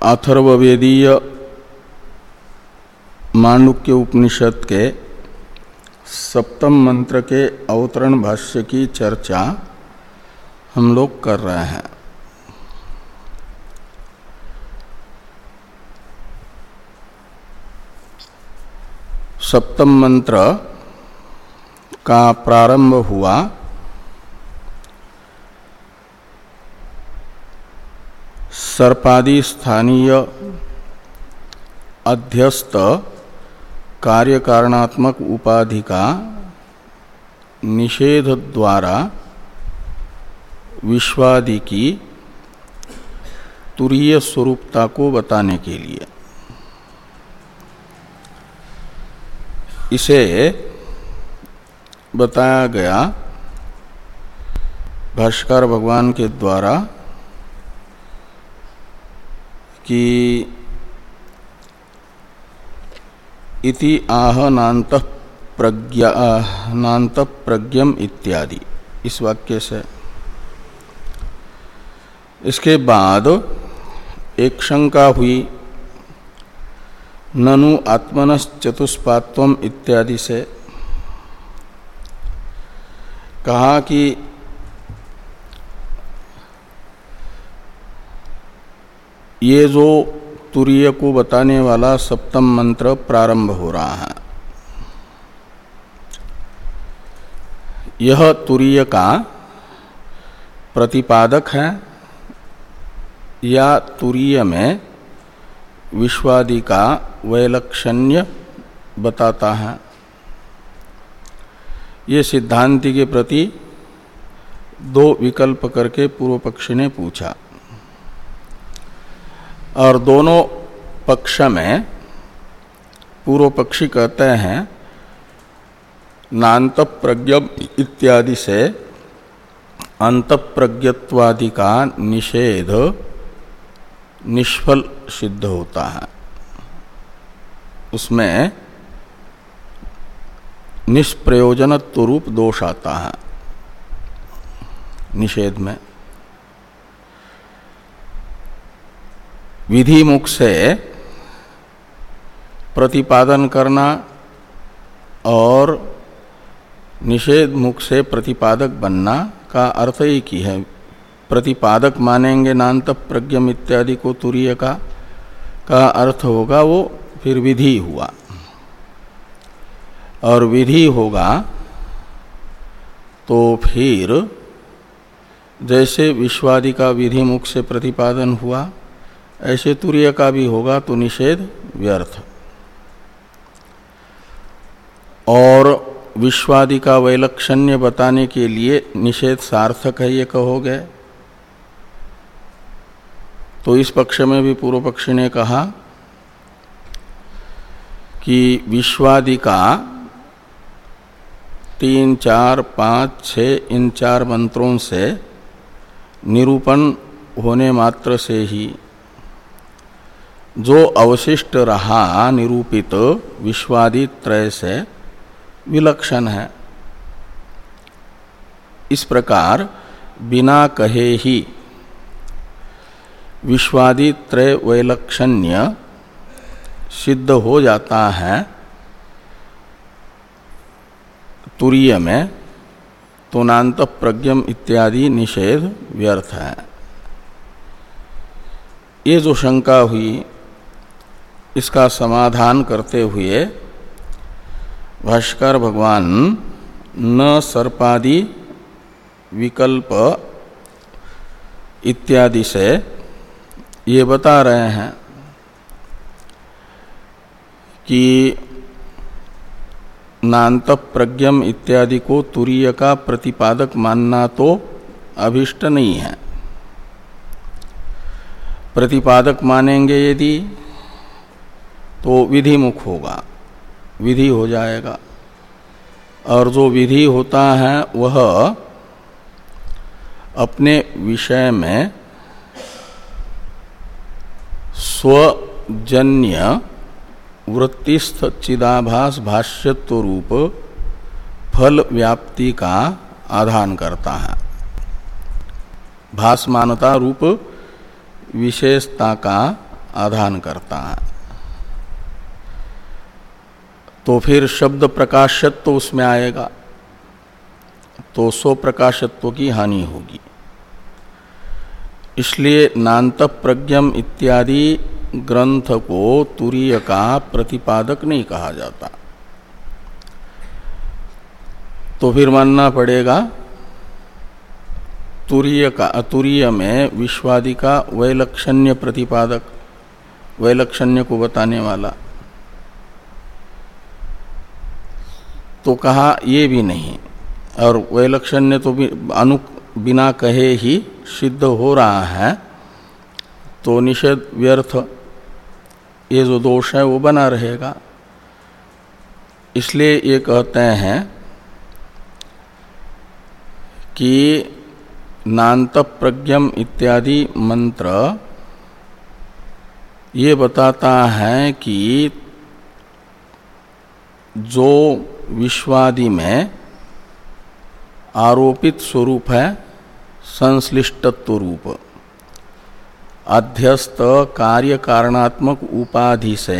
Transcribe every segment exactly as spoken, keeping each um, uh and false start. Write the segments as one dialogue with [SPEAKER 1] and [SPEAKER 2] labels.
[SPEAKER 1] अथर्ववेदीय मांडुक्य उपनिषद के सप्तम मंत्र के अवतरण भाष्य की चर्चा हम लोग कर रहे हैं। सप्तम मंत्र का प्रारंभ हुआ सर्पादि स्थानीय अध्यस्त कार्यकारणात्मक उपाधि का निषेध द्वारा विश्वादि की तुरीय स्वरूपता को बताने के लिए। इसे बताया गया भाष्यकार भगवान के द्वारा कि इति आह नान्तः प्रज्ञा नान्तः प्रज्ञम इत्यादि इस वाक्य से। इसके बाद एक शंका हुई ननु आत्मनस् चतुष्पात्वम इत्यादि से। कहा कि ये जो तुरीय को बताने वाला सप्तम मंत्र प्रारंभ हो रहा है, यह तुरीय का प्रतिपादक है या तुरीय में विश्वादि का वैलक्षण्य बताता है। ये सिद्धांति के प्रति दो विकल्प करके पूर्व पक्षी ने पूछा और दोनों पक्ष में पूर्व पक्षी कहते हैं नान्तप्रज्ञम इत्यादि से अंतप्रज्ञत्वादि का निषेध निष्फल सिद्ध होता है। उसमें निष्प्रयोजनत्व रूप दोष आता है निषेध में। विधि मुख से प्रतिपादन करना और निषेध मुख से प्रतिपादक बनना का अर्थ एक ही है। प्रतिपादक मानेंगे नान्तः प्रज्ञम इत्यादि को तुरीय का का अर्थ होगा वो फिर विधि हुआ, और विधि होगा तो फिर जैसे विश्वादि का विधि मुख से प्रतिपादन हुआ ऐसे तुरीय का भी होगा तो निषेध व्यर्थ। और विश्वादि का वैलक्षण्य बताने के लिए निषेध सार्थक है ये कहोगे, तो इस पक्ष में भी पूर्व पक्षी ने कहा कि विश्वादि का तीन चार पाँच छः इन चार मंत्रों से निरूपण होने मात्र से ही जो अवशिष्ट रहा निरूपित विश्वादि त्रय से विलक्षण है। इस प्रकार बिना कहे ही विश्वादि त्रय वैलक्षण्य सिद्ध हो जाता है तुरीय में, तो नान्तः प्रज्ञम इत्यादि निषेध व्यर्थ है। ये जो शंका हुई इसका समाधान करते हुए भाष्यकार भगवान न सर्पादि विकल्प इत्यादि से ये बता रहे हैं कि नान्तः प्रज्ञम इत्यादि को तुरीय का प्रतिपादक मानना तो अभिष्ट नहीं है। प्रतिपादक मानेंगे यदि तो विधि मुख होगा, विधि हो जाएगा, और जो विधि होता है वह अपने विषय में स्वजन्य वृत्तिस्थ चिदाभास भाष्यत्व रूप फल व्याप्ति का आधान करता है। भासमानता रूप विशेषता का आधान करता है, तो फिर शब्द प्रकाशत्व उसमें आएगा, तो सो प्रकाशत्व की हानि होगी। इसलिए नान्तः प्रज्ञम इत्यादि ग्रंथ को तुरीय का प्रतिपादक नहीं कहा जाता। तो फिर मानना पड़ेगा तुरीय का तुरीय में विश्वादि का वैलक्षण्य प्रतिपादक, वैलक्षण्य को बताने वाला। तो कहा ये भी नहीं, और वैलक्षण्य तो भी अनु बिना कहे ही सिद्ध हो रहा है, तो निषेध व्यर्थ, ये जो दोष है वो बना रहेगा। इसलिए ये कहते हैं कि नान्तः प्रज्ञम इत्यादि मंत्र ये बताता है कि जो विश्वादि में आरोपित स्वरूप है संश्लिष्टत्व रूप, अध्यस्त कार्य कारणात्मक उपाधि से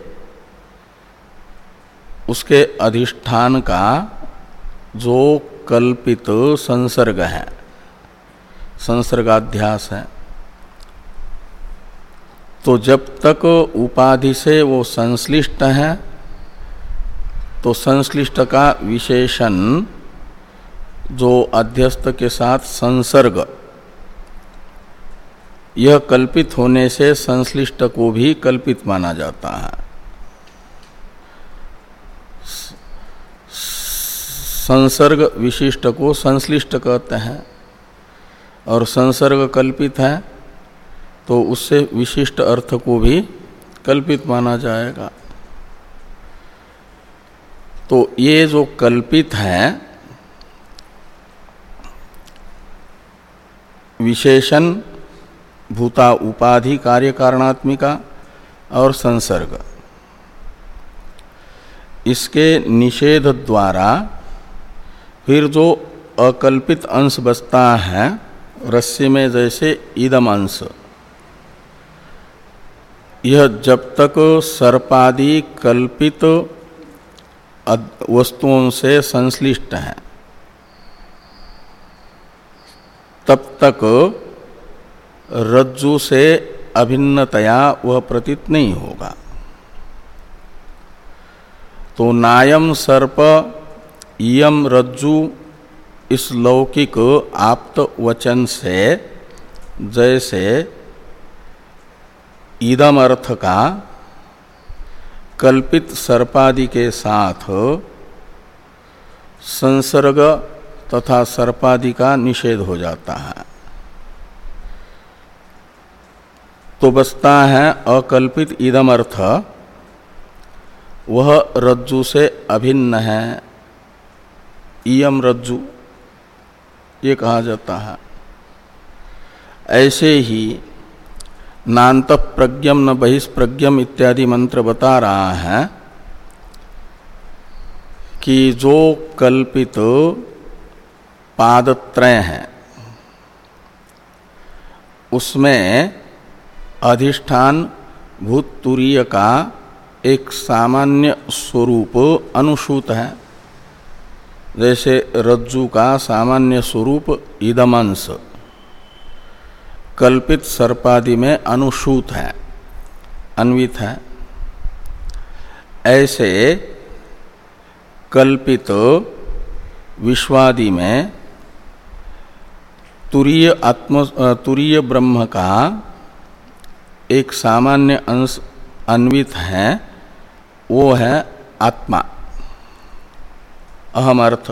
[SPEAKER 1] उसके अधिष्ठान का जो कल्पित संसर्ग है, संसर्गाध्यास है, तो जब तक उपाधि से वो संश्लिष्ट है, तो संश्लिष्ट का विशेषण जो अध्यस्त के साथ संसर्ग, यह कल्पित होने से संश्लिष्ट को भी कल्पित माना जाता है। संसर्ग विशिष्ट को संश्लिष्ट कहते हैं, और संसर्ग कल्पित है तो उससे विशिष्ट अर्थ को भी कल्पित माना जाएगा। तो ये जो कल्पित है विशेषण भूता उपाधि कार्य कारणात्मिका और संसर्ग, इसके निषेध द्वारा फिर जो अकल्पित अंश बचता है रस्सी में, जैसे इदम अंश, यह जब तक सर्पादि कल्पित वस्तुओं से संश्लिष्ट है तब तक रज्जु से अभिन्नतया वह प्रतीत नहीं होगा। तो नायम सर्प इयम रज्जु, इस लौकिक आप्त वचन से जैसे इदम अर्थ का कल्पित सर्पादि के साथ संसर्ग तथा सर्पादि का निषेध हो जाता है, तो बचता है अकल्पित इदम अर्थ, वह रज्जु से अभिन्न है, इयम रज्जु ये कहा जाता है। ऐसे ही नान्तः प्रज्ञम न बहिष्प्रज्ञम इत्यादि मंत्र बता रहा है कि जो कल्पित पादत्रय है उसमें अधिष्ठान भूत तुरीय का एक सामान्य स्वरूप अनुसूत है, जैसे रज्जु का सामान्य स्वरूप इदमंश कल्पित सर्पादि में अनुसूत है, अन्वित है। ऐसे कल्पित विश्वादि में तुरीय आत्म तुरीय ब्रह्म का एक सामान्य अंश अन्वित है, वो है आत्मा, अहम अर्थ।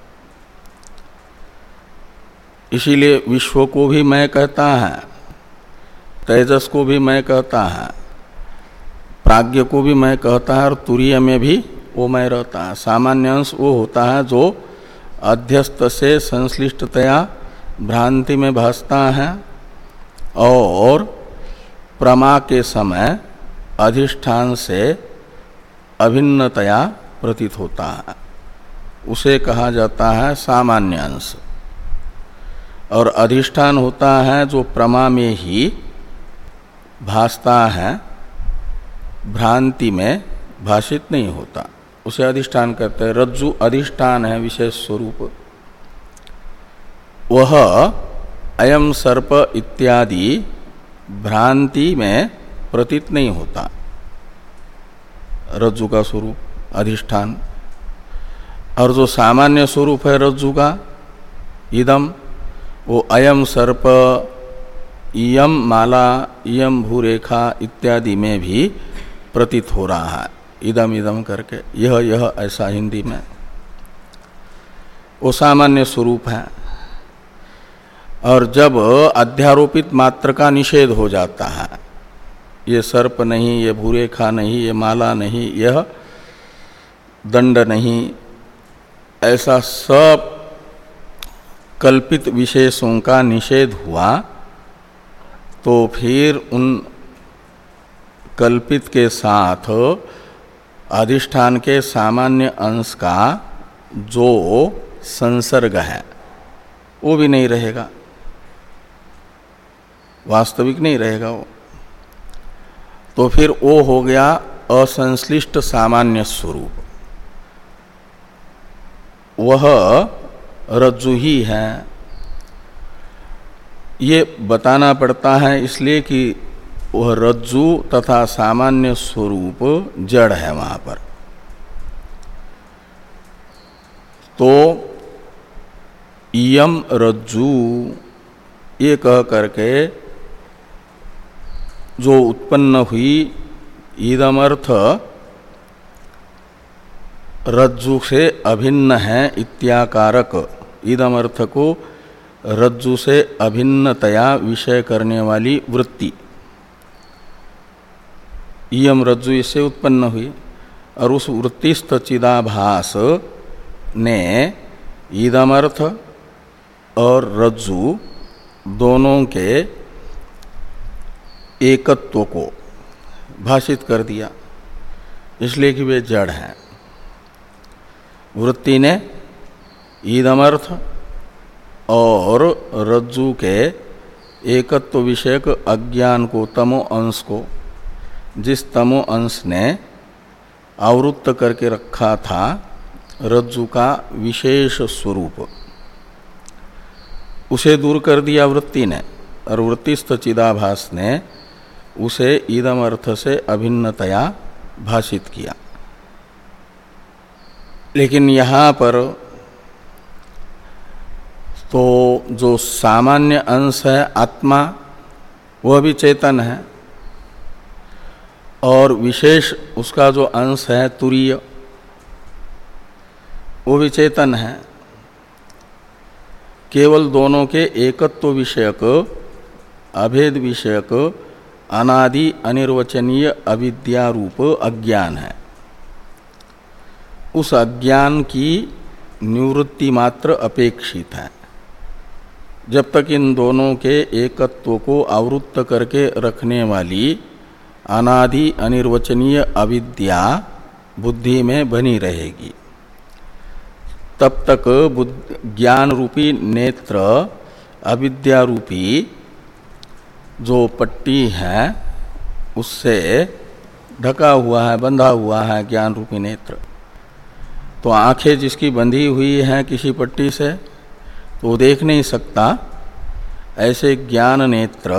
[SPEAKER 1] इसीलिए विश्व को भी मैं कहता है, तेजस को भी मैं कहता है, प्राज्ञ को भी मैं कहता है, और तुरीय में भी वो मैं रहता है। सामान्य अंश वो होता है जो अध्यस्त से संश्लिष्टतया भ्रांति में भासता है और प्रमा के समय अधिष्ठान से अभिन्नतया प्रतीत होता है, उसे कहा जाता है सामान्य अंश। और अधिष्ठान होता है जो प्रमा में ही भासता है भ्रांति में भाषित नहीं होता, उसे अधिष्ठान कहते हैं। रज्जु अधिष्ठान है विशेष स्वरूप, वह अयम सर्प इत्यादि भ्रांति में प्रतीत नहीं होता, रज्जु का स्वरूप अधिष्ठान। और जो सामान्य स्वरूप है रज्जु का इदम, वो अयम सर्प, इयम माला, इयम भूरेखा इत्यादि में भी प्रतीत हो रहा है, इदम इदम करके, यह यह ऐसा हिंदी में, वो सामान्य स्वरूप है। और जब अध्यारोपित मात्र का निषेध हो जाता है, ये सर्प नहीं, ये भूरेखा नहीं, ये माला नहीं, यह दंड नहीं, ऐसा सब कल्पित विशेषों का निषेध हुआ, तो फिर उन कल्पित के साथ अधिष्ठान के सामान्य अंश का जो संसर्ग है वो भी नहीं रहेगा, वास्तविक नहीं रहेगा वो। तो फिर वो हो गया असंश्लिष्ट सामान्य स्वरूप, वह रज्जु ही है। ये बताना पड़ता है इसलिए कि वह रज्जु तथा सामान्य स्वरूप जड़ है वहां पर। तो इयम रज्जु ये कह करके जो उत्पन्न हुई इदमर्थ रज्जु से अभिन्न है इत्याकारक, इदमर्थ को रज्जु से अभिन्नतया विषय करने वाली वृत्ति, इयम रज्जु इससे उत्पन्न हुई। और उस वृत्तिस्थ चिदाभास ने इदमर्थ और रज्जु दोनों के एकत्व को भाषित कर दिया, इसलिए कि वे जड़ हैं। वृत्ति ने ईदमर्थ और रज्जु के एकत्व विषयक अज्ञान को, तमो अंश को, जिस तमो अंश ने आवृत्त करके रखा था रज्जु का विशेष स्वरूप, उसे दूर कर दिया वृत्ति ने, और वृत्तिस्थ चिदाभास ने उसे ईदम अर्थ से अभिन्नतया भाषित किया। लेकिन यहाँ पर तो जो सामान्य अंश है आत्मा, वह भी चेतन है, और विशेष उसका जो अंश है तुरीय, वो भी चेतन है। केवल दोनों के एकत्व विषयक, अभेद विषयक, अनादि अनिर्वचनीय अविद्या रूप अज्ञान है। उस अज्ञान की निवृत्ति मात्र अपेक्षित है। जब तक इन दोनों के एकत्व को आवृत्त करके रखने वाली अनादि अनिर्वचनीय अविद्या बुद्धि में बनी रहेगी, तब तक ज्ञान रूपी नेत्र, अविद्या रूपी जो पट्टी है उससे ढका हुआ है, बंधा हुआ है ज्ञान रूपी नेत्र। तो आंखें जिसकी बंधी हुई हैं किसी पट्टी से, तो वो देख नहीं सकता। ऐसे ज्ञान नेत्र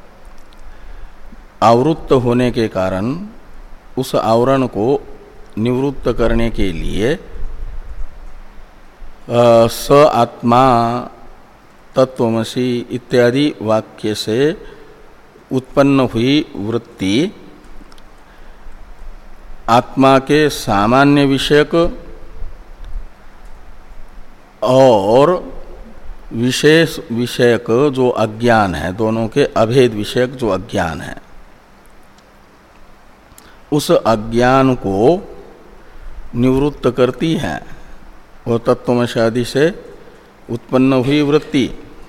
[SPEAKER 1] आवृत्त होने के कारण उस आवरण को निवृत्त करने के लिए स आत्मा तत्वमसि इत्यादि वाक्य से उत्पन्न हुई वृत्ति आत्मा के सामान्य विषयक और विशेष विषयक जो अज्ञान है, दोनों के अभेद विषयक जो अज्ञान है, उस अज्ञान को निवृत्त करती है वह तत्वमसि आदि से उत्पन्न हुई वृत्ति।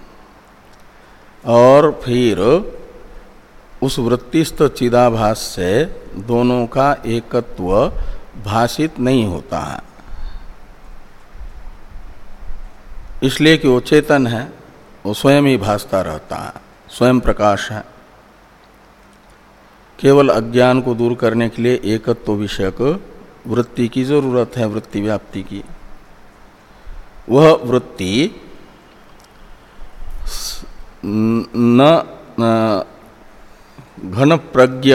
[SPEAKER 1] और फिर उस वृत्तिस्थ चिदाभास से दोनों का एकत्व भाषित नहीं होता है, इसलिए कि वो चेतन है, वो स्वयं ही भासता रहता है, स्वयं प्रकाश है। केवल अज्ञान को दूर करने के लिए एकत्व विषयक वृत्ति की जरूरत है, वृत्ति व्याप्ति की। वह वृत्ति न घन प्रज्ञ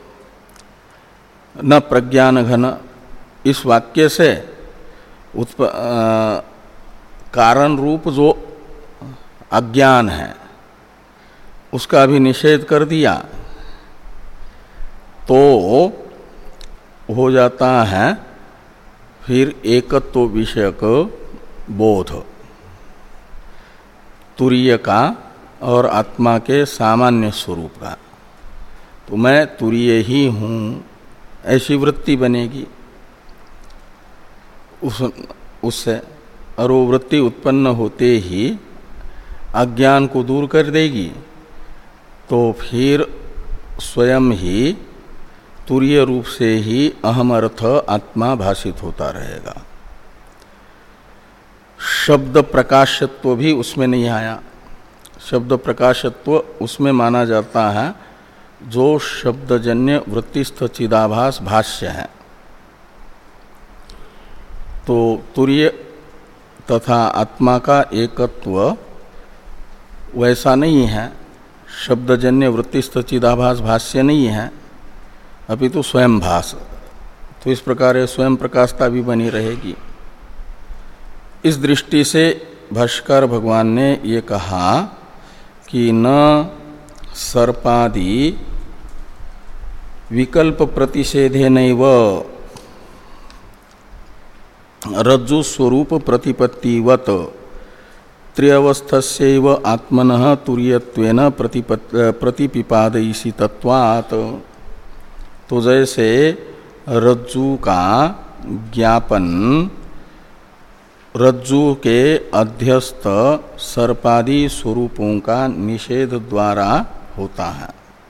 [SPEAKER 1] न प्रज्ञान घन, इस वाक्य से उत्प कारण रूप जो अज्ञान है उसका भी निषेध कर दिया तो हो जाता है फिर एकत्व विषयक बोध तुरीय का और आत्मा के सामान्य स्वरूप का। तो मैं तुरीय ही हूँ ऐसी वृत्ति बनेगी उस उससे, और वो वृत्ति उत्पन्न होते ही अज्ञान को दूर कर देगी तो फिर स्वयं ही तुरीय रूप से ही अहम अर्थ आत्मा भाषित होता रहेगा। शब्द प्रकाशत्व भी उसमें नहीं आया। शब्द प्रकाशत्व उसमें माना जाता है जो शब्दजन्य वृत्तिस्थ चिदाभास भाष्य है। तो तुरीय तथा आत्मा का एकत्व वैसा नहीं है, शब्दजन्य वृत्तिस्थ चिदाभास भाष्य नहीं है, अपितु तो स्वयं भास। तो इस प्रकार स्वयं प्रकाशता भी बनी रहेगी। इस दृष्टि से भाष्यकार भगवान ने ये कहा कि न सर्पादि विकल्प प्रतिषेधे नैव रज्जु स्वरूप प्रतिपत्तिवत त्र्यवस्थस्यैव आत्मनः तुरीयत्वेन प्रतिपिपादयिषि तत्वात्। तो जैसे रज्जु का ज्ञापन रज्जु के अध्यस्त सर्पादि स्वरूपों का निषेध द्वारा होता है।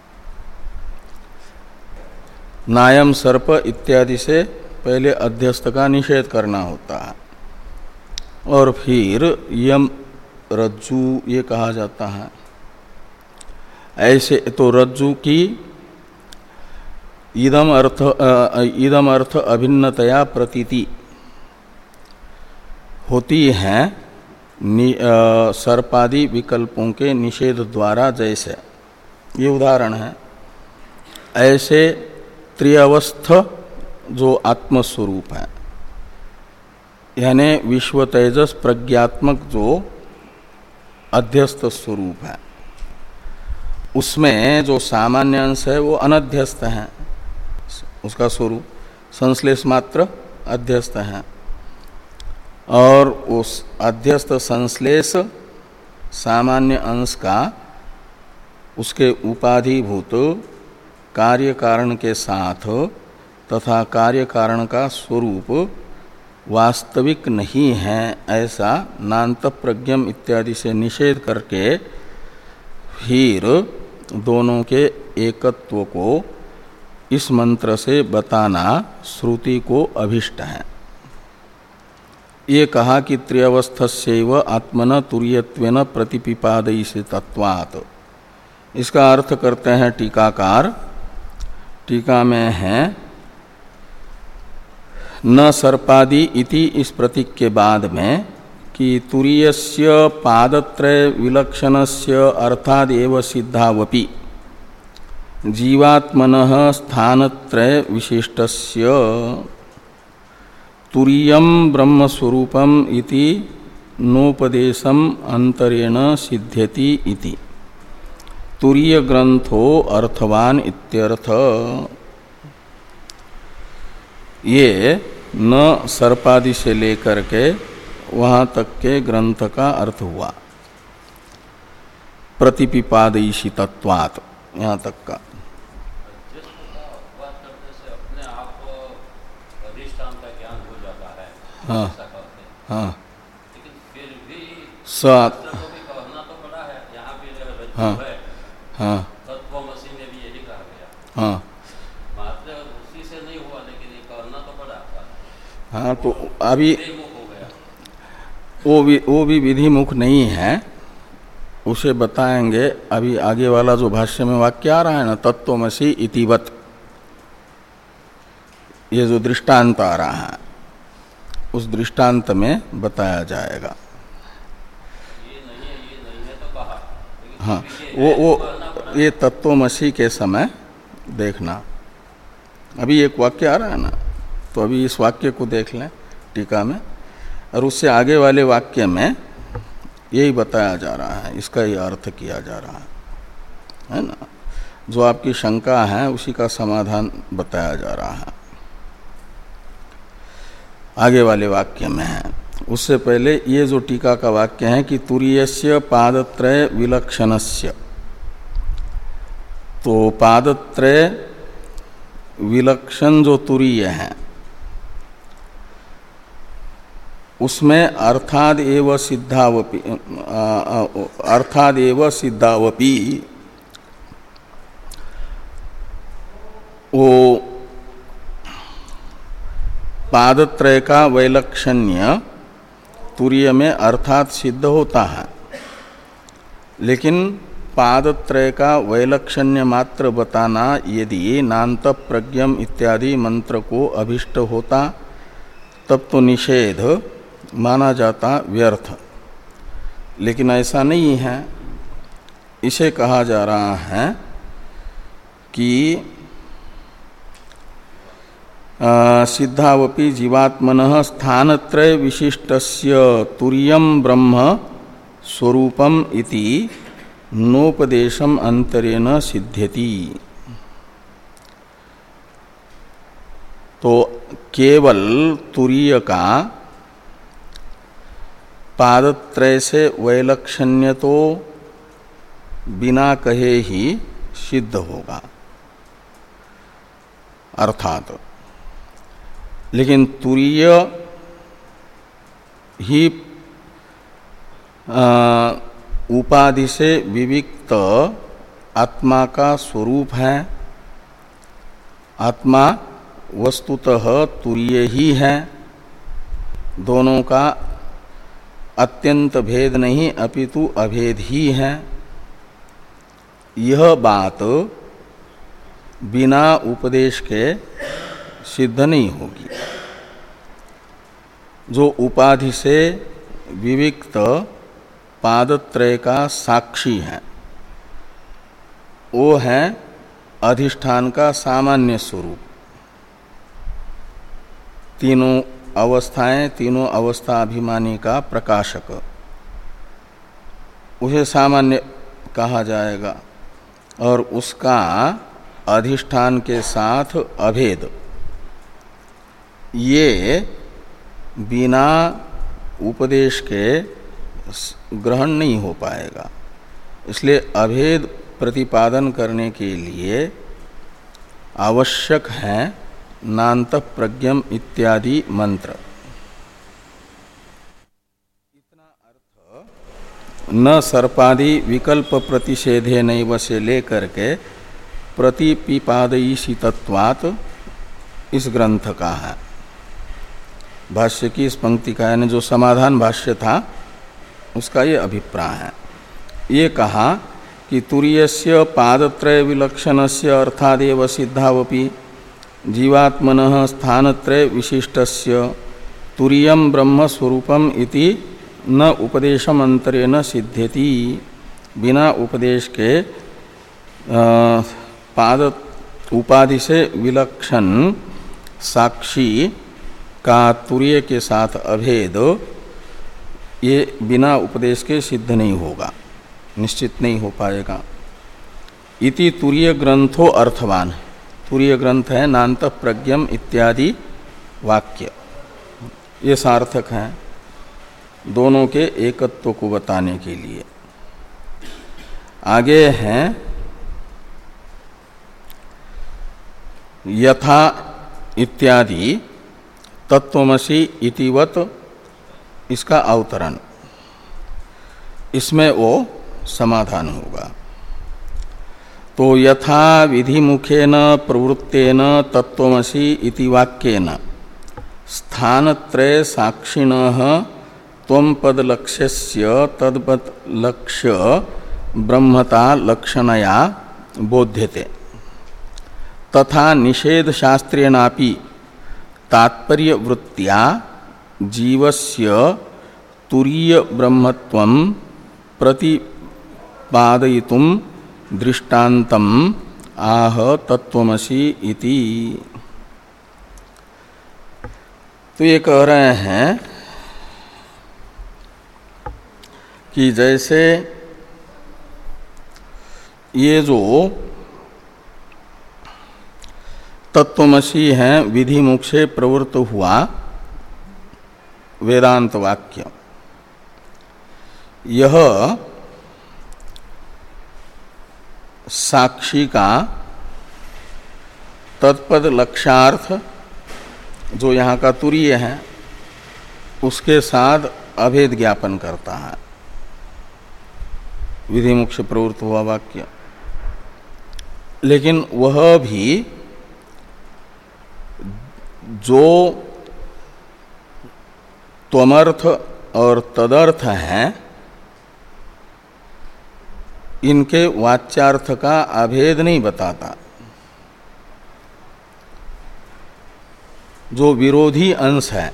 [SPEAKER 1] नायम सर्प इत्यादि से पहले अध्यस्त का निषेध करना होता है और फिर यम रज्जु ये कहा जाता है। ऐसे तो रज्जु की इदम अर्थ इदम अर्थ अभिन्नतया प्रतीति होती है सर्पादि विकल्पों के निषेध द्वारा, जैसे ये उदाहरण है। ऐसे त्रिअवस्थ जो आत्मस्वरूप है यानी विश्व तेजस प्रज्ञात्मक जो अध्यस्त स्वरूप है उसमें जो सामान्य अंश है वो अनध्यस्त है, उसका स्वरूप संश्लेष मात्र अध्यस्त है और उस अध्यस्त संश्लेष सामान्य अंश का उसके उपाधिभूत कार्य कारण के साथ तथा कार्य कारण का स्वरूप वास्तविक नहीं है, ऐसा नान्त प्रज्ञम इत्यादि से निषेध करके फिर दोनों के एकत्व को इस मंत्र से बताना श्रुति को अभिष्ट है। ये कहा कि त्र्यवस्थस्यैव आत्मन तुरीयत्वेन प्रतिपिपादयिषि तत्वात्। इसका अर्थ करते हैं टीकाकार। टीका में है न सर्पादि इति इस प्रतीक के बाद में कि तुरीयस्य पादत्रय विलक्षणस्य अर्थादेव सिद्धावपि जीवात्मनः स्थानत्रय विशिष्टस्य तुरीयं ब्रह्मस्वरूपम इति नोपदेशम अंतरेण सिद्ध्यति इति तुरीय ग्रंथो अर्थवान इत्यर्थ। ये न सर्पादि से लेकर के वहाँ तक के ग्रंथ का अर्थ हुआ प्रतिपिपादयिषि तत्वात्, यहाँ तक का। हाँ हाँ
[SPEAKER 2] लेकिन फिर भी
[SPEAKER 1] सात
[SPEAKER 2] कहना तो बड़ा है, यहाँ भी रज्जु
[SPEAKER 1] हाँ
[SPEAKER 2] है,
[SPEAKER 1] हाँ
[SPEAKER 2] तत्वमसि में भी यही कहा गया।
[SPEAKER 1] हाँ
[SPEAKER 2] मात्र उसी से नहीं हुआ, लेकिन ये कहना तो बड़ा।
[SPEAKER 1] हाँ तो अभी
[SPEAKER 2] विधिमुख हो गया।
[SPEAKER 1] वो भी वो भी विधि मुख नहीं है, उसे बताएंगे। अभी आगे वाला जो भाष्य में वाक्य आ रहा है ना, तत्त्वमसि इतिवत, ये जो दृष्टांत आ रहा है उस दृष्टांत में बताया जाएगा।
[SPEAKER 2] ये नहीं है, ये नहीं है तो कहा, लेकिन
[SPEAKER 1] हाँ,
[SPEAKER 2] फिर
[SPEAKER 1] वो
[SPEAKER 2] ये
[SPEAKER 1] वो
[SPEAKER 2] करना पड़ा।
[SPEAKER 1] ये तत्त्वमसि के समय देखना। अभी एक वाक्य आ रहा है ना, तो अभी इस वाक्य को देख लें टीका में, और उससे आगे वाले वाक्य में यही बताया जा रहा है, इसका ही अर्थ किया जा रहा है, है ना। जो आपकी शंका है उसी का समाधान बताया जा रहा है, आगे वाले वाक्य में है। उससे पहले ये जो टीका का वाक्य है कि तुरीयस्य पादत्रय विलक्षणस्य, तो पादत्रय विलक्षण जो तुरीय है उसमें अर्थाद एव सिद्धावपि अर्थाद एव सिद्धावपि वो पादत्रय का वैलक्षण्य तुरीय में अर्थात सिद्ध होता है, लेकिन पादत्रय का वैलक्षण्य मात्र बताना यदि नान्त प्रज्ञम इत्यादि मंत्र को अभिष्ट होता तब तो निषेध माना जाता व्यर्थ, लेकिन ऐसा नहीं है। इसे कहा जा रहा है कि सिद्धावपि जीवात्मनः स्थानत्रय विशिष्टस्य तुर्यं ब्रह्म स्वरूपम इति नोपदेशम अंतरेण सिद्ध्यति। तो केवल तुरीय का पादत्रय से वैलक्षण्य तो बिना कहे ही सिद्ध होगा अर्थात, लेकिन तुरीय ही उपाधि से विविक्त आत्मा का स्वरूप है। आत्मा वस्तुतः तुरीय ही है, दोनों का अत्यंत भेद नहीं अपितु अभेद ही है। यह बात बिना उपदेश के सिद्ध नहीं होगी। जो उपाधि से विविक्त पादत्रय का साक्षी है वो है अधिष्ठान का सामान्य स्वरूप। तीनों अवस्थाएं, तीनों अवस्था अभिमानी का प्रकाशक, उसे सामान्य कहा जाएगा। और उसका अधिष्ठान के साथ अभेद, ये बिना उपदेश के ग्रहण नहीं हो पाएगा। इसलिए अभेद प्रतिपादन करने के लिए आवश्यक है नान्त प्रज्ञम इत्यादि मंत्र। इतना अर्थ न सर्पादि विकल्प प्रतिषेधे नैव से लेकर के प्रतिपिपादयिषितत्वात् इस ग्रंथ का है। भाष्य की इस पंक्ति का यानी जो समाधान भाष्य था उसका ये अभिप्राय है। ये कहा कि तुरीयस्य पादत्रय विलक्षणस्य अर्थादेव सिद्धावपि जीवात्मनः स्थानत्रय विशिष्टस्य तुरीयं ब्रह्म स्वरूपम इति न उपदेशम अंतरेण सिद्ध्यति। बिना उपदेश के पाद उपाधि से विलक्षण साक्षी का तुरीय के साथ अभेद ये बिना उपदेश के सिद्ध नहीं होगा, निश्चित नहीं हो पाएगा। इति तुरीय ग्रंथो अर्थवान, तुरीय ग्रंथ है नान्त प्रज्ञम इत्यादि वाक्य, ये सार्थक हैं दोनों के एकत्व को बताने के लिए। आगे हैं यथा इत्यादि तत्वमसि इतिवत, इसका अवतरण, इसमें वो समाधान होगा। तो यथा विधि मुखेन प्रवृत्तेन तत्वमसि इति वाक्येन स्थानत्रय साक्षिणः त्वं पद लक्ष्यस्य तद्पद लक्ष्य ब्रह्मता लक्षणया बोध्यते तथा निषेध शास्त्रेणापि तात्पर्य वृत्त्या जीवस्य तुरीय ब्रह्मत्वं प्रतिपादयितुं दृष्टान्तम आह तत्वमसि इति। तो ये कह रहे हैं कि जैसे ये जो तत्वमसि है विधि मुख से प्रवृत्त हुआ वेदांत वाक्य, यह साक्षी का तत्पद लक्षार्थ जो यहाँ का तुरीय है उसके साथ अभेद ज्ञापन करता है। विधि मुख से प्रवृत्त हुआ वाक्य, लेकिन वह भी जो त्वमर्थ और तदर्थ हैं इनके वाच्यार्थ का अभेद नहीं बताता। जो विरोधी अंश है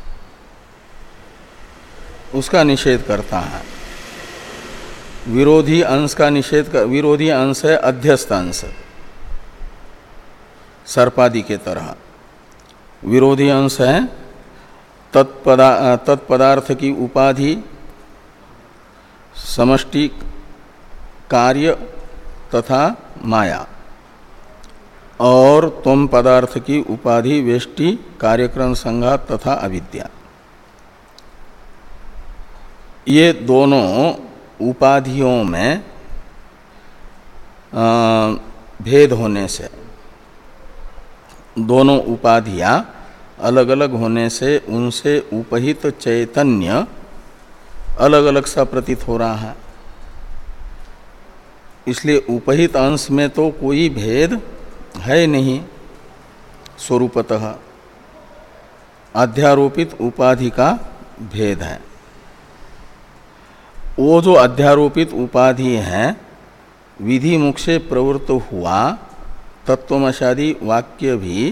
[SPEAKER 1] उसका निषेध करता है। विरोधी अंश का निषेध कर, विरोधी अंश है अध्यस्त अंश, सर्पादि के तरह। विरोधी अंश है तत्पदा तत्पदार्थ की उपाधि, समष्टि कार्य तथा माया, और त्वम पदार्थ की उपाधि वेष्टि कार्यक्रम संघात तथा अविद्या। ये दोनों उपाधियों में आ, भेद होने से, दोनों उपाधियां अलग अलग होने से उनसे उपहित चैतन्य अलग अलग सा प्रतीत हो रहा है। इसलिए उपहित अंश में तो कोई भेद है नहीं स्वरूपतः, अध्यारोपित उपाधि का भेद है। वो जो अध्यारोपित उपाधि है विधि मुख से प्रवृत्त हुआ तत्वमशादी वाक्य भी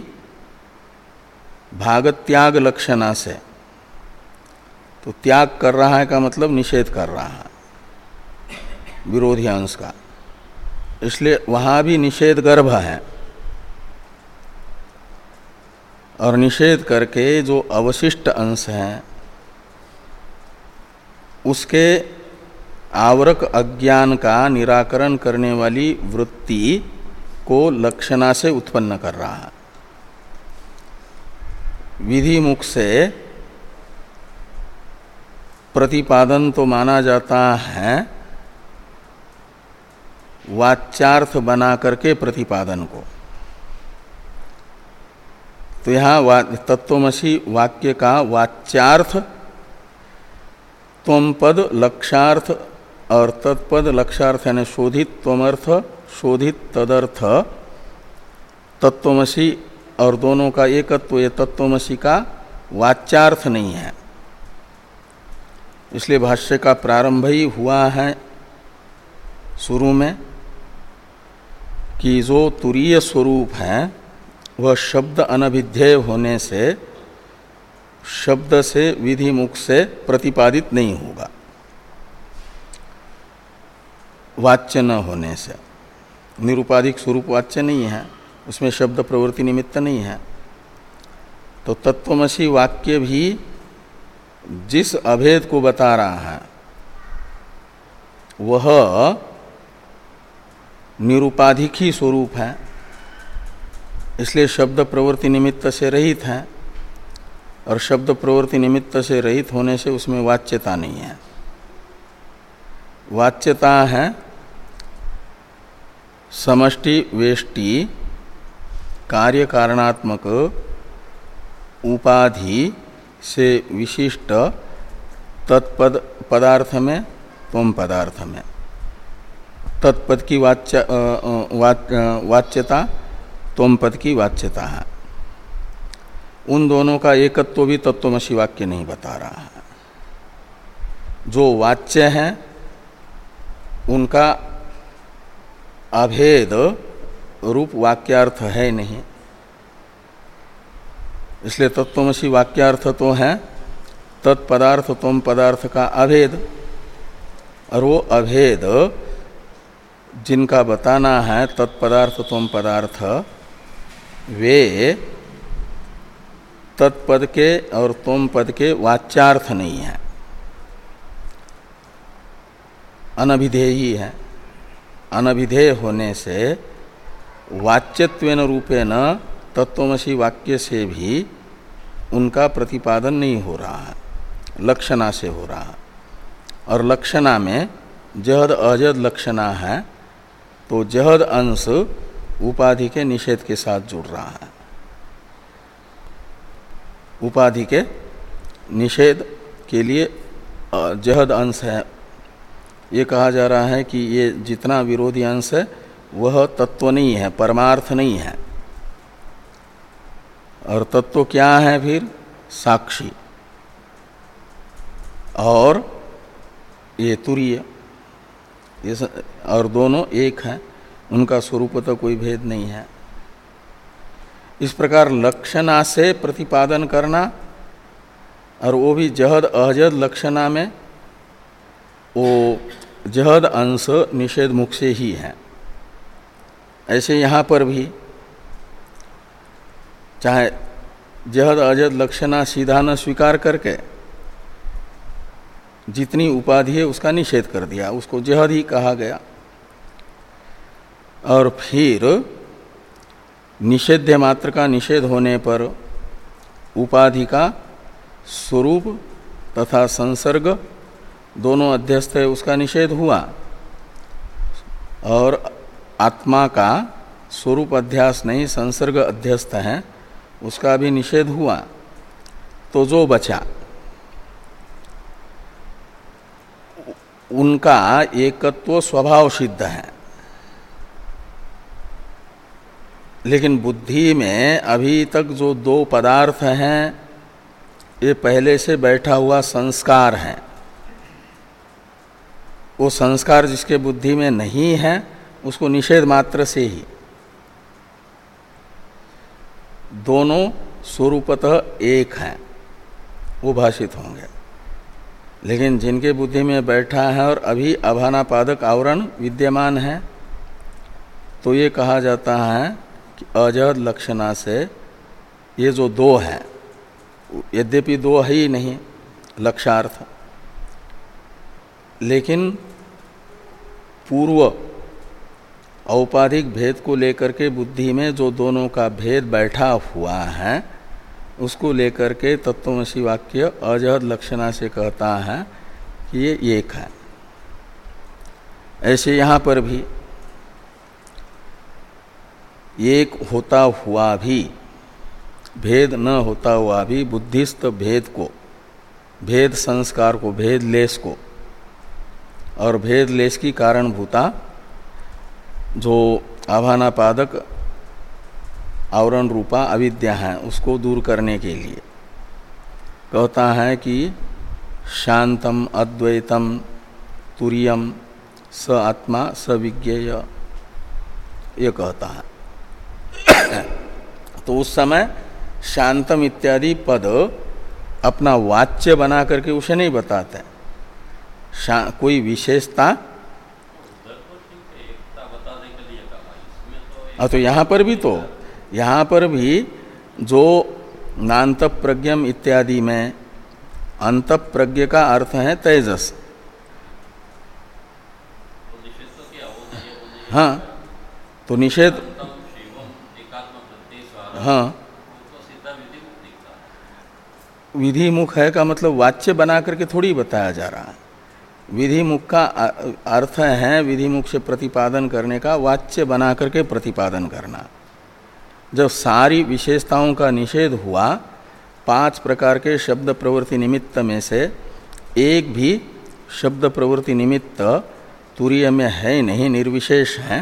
[SPEAKER 1] भागत्याग लक्षणा से, तो त्याग कर रहा है का मतलब निषेध कर रहा है विरोधी अंश का, इसलिए वहां भी निषेध गर्भ है। और निषेध करके जो अवशिष्ट अंश हैं उसके आवरक अज्ञान का निराकरण करने वाली वृत्ति को लक्षणा से उत्पन्न कर रहा है। विधि मुख से प्रतिपादन तो माना जाता है वाच्यार्थ बना करके प्रतिपादन को। तो यहाँ तत्वमसि वाक्य का वाच्यार्थ त्वम पद लक्षार्थ और तत्पद लक्षार्थ यानी शोधित त्वमर्थ शोधित तदर्थ तत्वमसि और दोनों का एकत्व ये तत्वमसि का वाच्यार्थ नहीं है। इसलिए भाष्य का प्रारंभ ही हुआ है शुरू में कि जो तुरीय स्वरूप है वह शब्द अनभिध्येय होने से शब्द से विधि मुख से प्रतिपादित नहीं होगा, वाच्य न होने से। निरुपाधिक स्वरूप वाच्य नहीं है, उसमें शब्द प्रवृत्ति निमित्त नहीं है। तो तत्वमसि वाक्य भी जिस अभेद को बता रहा है वह निरुपाधिक ही स्वरूप है, इसलिए शब्द प्रवृत्ति निमित्त से रहित है। और शब्द प्रवृत्ति निमित्त से रहित होने से उसमें वाच्यता नहीं है। वाच्यता है समष्टि वेष्टि कार्य कारणात्मक उपाधि से विशिष्ट तत्पद पदार्थ में त्वम पदार्थ में तत्पद की वाच्य वाच्यता त्वम पद की वाच्यता है। उन दोनों का एकत्व भी तत्वमसि वाक्य नहीं बता रहा है। जो वाच्य है उनका अभेद रूप वाक्यार्थ है नहीं। इसलिए तत्त्वमसि वाक्यार्थ तो है तत्पदार्थ त्वम पदार्थ का अभेद, और वो अभेद जिनका बताना है तत्पदार्थ त्वम पदार्थ, वे तत्पद के और त्वम पद के वाच्यार्थ नहीं है, अनभिधेयी है। अनभिधेय होने से वाच्यत्वेन रूपेण तत्त्वमसि वाक्य से भी उनका प्रतिपादन नहीं हो रहा है, लक्षणा से हो रहा है। और लक्षणा में जहद अजद लक्षणा है, तो जहद अंश उपाधि के निषेध के साथ जुड़ रहा है। उपाधि के निषेध के लिए जहद अंश है। ये कहा जा रहा है कि ये जितना विरोधी अंश है वह तत्व नहीं है, परमार्थ नहीं है। और तत्व क्या है फिर? साक्षी और ये तुरीय, ये और दोनों एक हैं, उनका स्वरूप तो कोई भेद नहीं है। इस प्रकार लक्षणा से प्रतिपादन करना, और वो भी जहद अजद लक्षणा में वो जहद अंश निषेध मुख से ही है। ऐसे यहाँ पर भी चाहे जहद अजद लक्षणा सीधा न स्वीकार करके जितनी उपाधि है उसका निषेध कर दिया, उसको जहद ही कहा गया। और फिर निषेध्य मात्र का निषेध होने पर उपाधि का स्वरूप तथा संसर्ग दोनों अध्यस्त है, उसका निषेध हुआ। और आत्मा का स्वरूप अध्यास नहीं, संसर्ग अध्यस्त है, उसका भी निषेध हुआ। तो जो बचा उनका एकत्व स्वभाव सिद्ध है। लेकिन बुद्धि में अभी तक जो दो पदार्थ हैं, ये पहले से बैठा हुआ संस्कार है। वो संस्कार जिसके बुद्धि में नहीं है उसको निषेध मात्र से ही दोनों स्वरूपतः एक हैं, वो भाषित होंगे। लेकिन जिनके बुद्धि में बैठा है और अभी अभानापादक आवरण विद्यमान है, तो ये कहा जाता है कि अजहद लक्षणा से ये जो दो हैं, यद्यपि दो है ही नहीं लक्षार्थ, लेकिन पूर्व औपाधिक भेद को लेकर के बुद्धि में जो दोनों का भेद बैठा हुआ है, उसको लेकर के तत्त्वमसि वाक्य अजहद लक्षणा से कहता है कि ये एक है। ऐसे यहाँ पर भी एक होता हुआ भी, भेद न होता हुआ भी बुद्धिस्त भेद को, भेद संस्कार को, भेद लेस को और भेद लेस की कारणभूता जो आभानापादक आवरण रूपा अविद्या है, उसको दूर करने के लिए कहता है कि शांतम अद्वैतम तुरीयम स आत्मा स विज्ञेय, ये कहता है। तो उस समय शांतम इत्यादि पद अपना वाच्य बना करके उसे नहीं बताते, कोई विशेषता। हाँ, तो यहाँ पर भी तो यहाँ पर भी जो नान्त प्रज्ञम इत्यादि में अंत प्रज्ञ का अर्थ है तेजस। हाँ, तो निषेध, हाँ, विधि मुख है का मतलब वाच्य बना करके थोड़ी बताया जा रहा है। विधि मुख का अर्थ है विधि मुख से प्रतिपादन करने का, वाच्य बना करके प्रतिपादन करना। जब सारी विशेषताओं का निषेध हुआ, पांच प्रकार के शब्द प्रवृत्ति निमित्त में से एक भी शब्द प्रवृत्ति निमित्त तुरीय में है नहीं, निर्विशेष है।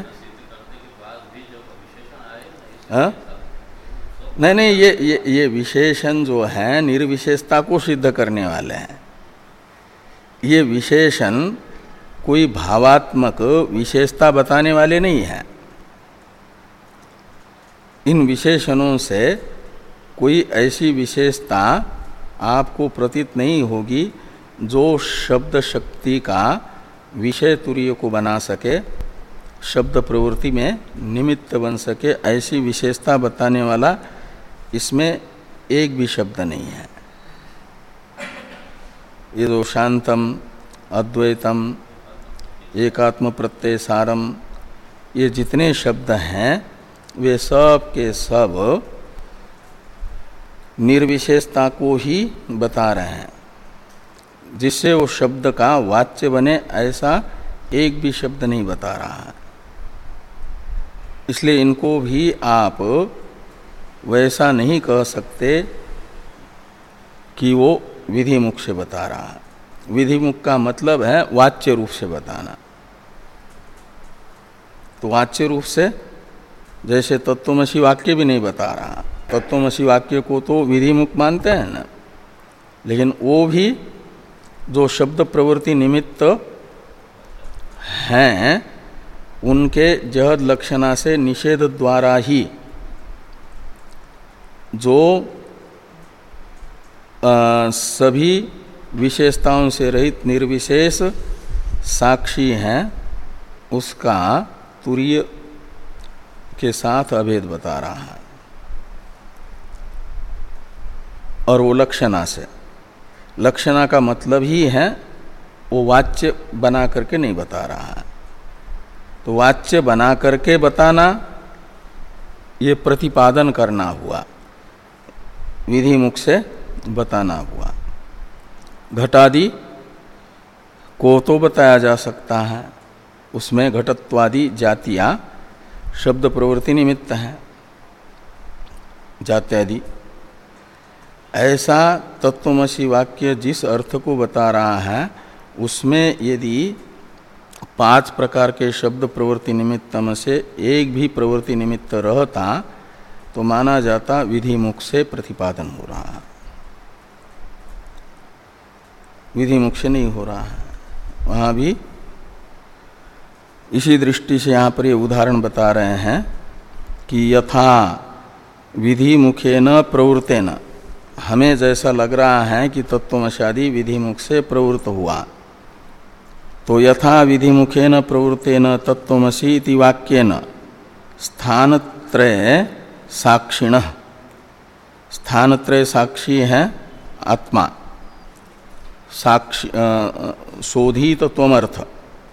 [SPEAKER 1] हाँ? नहीं नहीं, ये ये ये विशेषण जो है निर्विशेषता को सिद्ध करने वाले हैं। ये विशेषण कोई भावात्मक विशेषता बताने वाले नहीं हैं। इन विशेषणों से कोई ऐसी विशेषता आपको प्रतीत नहीं होगी जो शब्द शक्ति का विषय तुरीय को बना सके, शब्द प्रवृत्ति में निमित्त बन सके। ऐसी विशेषता बताने वाला इसमें एक भी शब्द नहीं है। ये जो शांतम, अद्वैतम, एकात्म प्रत्यय सारम, ये जितने शब्द हैं वे सब के सब निर्विशेषता को ही बता रहे हैं, जिससे वो शब्द का वाच्य बने ऐसा एक भी शब्द नहीं बता रहा है। इसलिए इनको भी आप वैसा नहीं कह सकते कि वो विधिमुख से बता रहा है। विधिमुख का मतलब है वाच्य रूप से बताना। तो वाच्य रूप से जैसे तत्वमसी वाक्य भी नहीं बता रहा। तत्वमसी वाक्य को तो विधिमुख मानते हैं ना, लेकिन वो भी जो शब्द प्रवृत्ति निमित्त हैं उनके जहद लक्षणा से निषेध द्वारा ही जो आ, सभी विशेषताओं से रहित निर्विशेष साक्षी हैं उसका तुरीय के साथ अभेद बता रहा है। और वो लक्षणा से, लक्षणा का मतलब ही है वो वाच्य बना करके नहीं बता रहा है। तो वाच्य बना करके बताना ये प्रतिपादन करना हुआ, विधि मुख से बताना हुआ। घटादि को तो बताया जा सकता है, उसमें घटत्वादि जातियां शब्द प्रवृत्ति निमित्त हैं, जात्यादि। ऐसा तत्वमसी वाक्य जिस अर्थ को बता रहा है उसमें यदि पांच प्रकार के शब्द प्रवृत्ति निमित्तम से एक भी प्रवृत्ति निमित्त रहता तो माना जाता विधि मुख से प्रतिपादन हो रहा है। विधि मुख से नहीं हो रहा है। वहाँ भी इसी दृष्टि से यहाँ पर ये उदाहरण बता रहे हैं कि यथा विधि मुखेन प्रवृत्तेन, हमें जैसा लग रहा है कि तत्वमशादि विधि मुख से प्रवृत्त हुआ, तो यथा विधि मुखेन प्रवृत्तेन तत्वमसी इति वाक्येन स्थानत्रय साक्षिणः, स्थानत्रय साक्षी है आत्मा, साक्षी शोधित त्वमर्थ,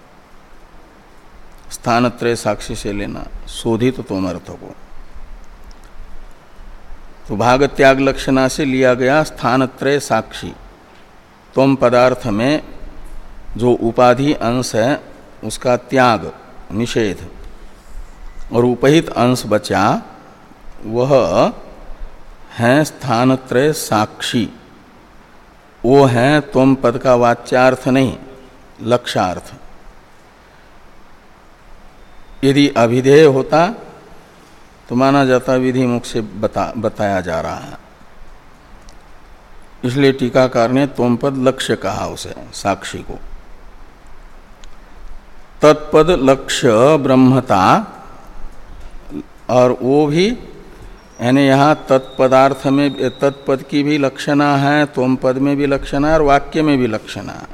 [SPEAKER 1] स्थानत्रय साक्षी से लेना शोधित त्वमर्थ को। तो भाग त्याग लक्षणा से लिया गया स्थानत्रय साक्षी। त्वम पदार्थ में जो उपाधि अंश है उसका त्याग, निषेध, और उपहित अंश बचा वह है स्थानत्रय साक्षी। वो है त्वम पद का वाच्यार्थ नहीं, लक्ष्यार्थ। यदि अभिधेय होता तो माना जाता विधि मुख से बता, बताया जा रहा है। इसलिए टीकाकार ने त्वम पद लक्ष्य कहा उसे, साक्षी को। तत्पद लक्ष्य ब्रह्मता, और वो भी यानी यहाँ तत्पदार्थ में तत्पद की भी लक्षणा है, त्वम पद में भी लक्षणा है और वाक्य में भी लक्षणा है।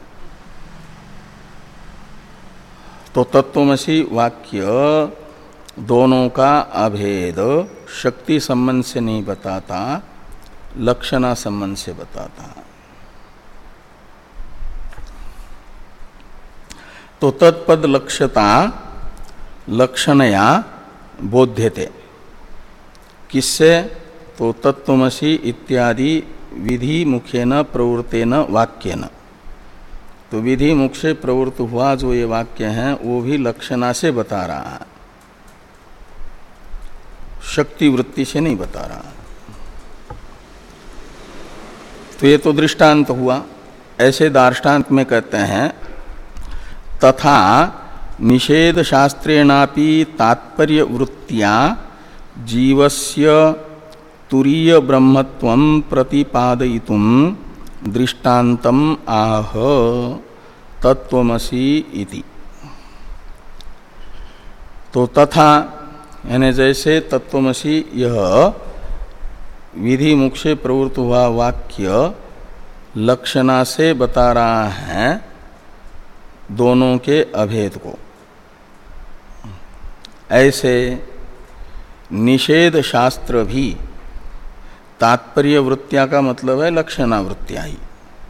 [SPEAKER 1] तो तत्वमसी वाक्य दोनों का अभेद शक्ति संबंध से नहीं बताता, लक्षणा संबंध से बताता। तो तत्पद लक्ष्यता लक्षणया बोध्यते, किससे? तो तत्वमसी इत्यादि विधि मुखेन प्रवृत्तेन वाक्येन। तो विधि मुख से प्रवृत्त हुआ जो ये वाक्य है वो भी लक्षणा से बता रहा है, शक्ति वृत्ति से नहीं बता रहा। तो ये तो दृष्टांत हुआ। ऐसे दार्ष्टान्त में कहते हैं तथा निषेध शास्त्रेणापि तात्पर्य वृत्तिया जीवस्य तुरीय ब्रह्मत्वं प्रतिपादयितुं दृष्टान्तम आह। तत्वमसि इति। तो तथा यानी जैसे तत्वमसि यह विधि मुख से प्रवृत्त हुआ वाक्य लक्षणा से बता रहा है दोनों के अभेद को, ऐसे निषेध शास्त्र भी तात्पर्य वृत्तियां का मतलब है लक्षणा वृत्तियां ही।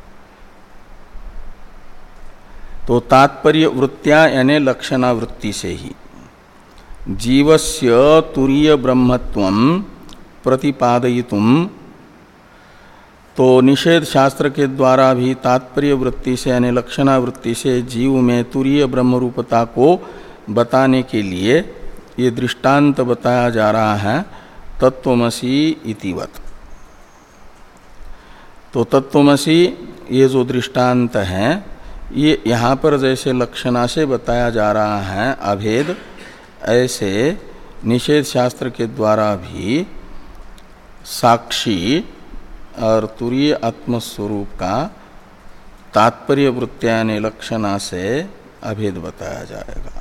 [SPEAKER 1] तो तात्पर्य वृत्तियां यानी लक्षणा वृत्ति से ही जीवस्य तुरीय ब्रह्मत्वं प्रतिपादयितुम, तो निषेध शास्त्र के द्वारा भी तात्पर्य वृत्ति से यानी लक्षणा वृत्ति से जीव में तुरीय ब्रह्म रूपता को बताने के लिए ये दृष्टांत बताया जा रहा है तत्वमसि इतिवत। तो तत्वमसि ये जो दृष्टांत है ये यहाँ पर जैसे लक्षणा से बताया जा रहा है अभेद, ऐसे निषेध शास्त्र के द्वारा भी साक्षी और तुरीय आत्मस्वरूप का तात्पर्य वृत्तियां ने लक्षणा से अभेद बताया जाएगा।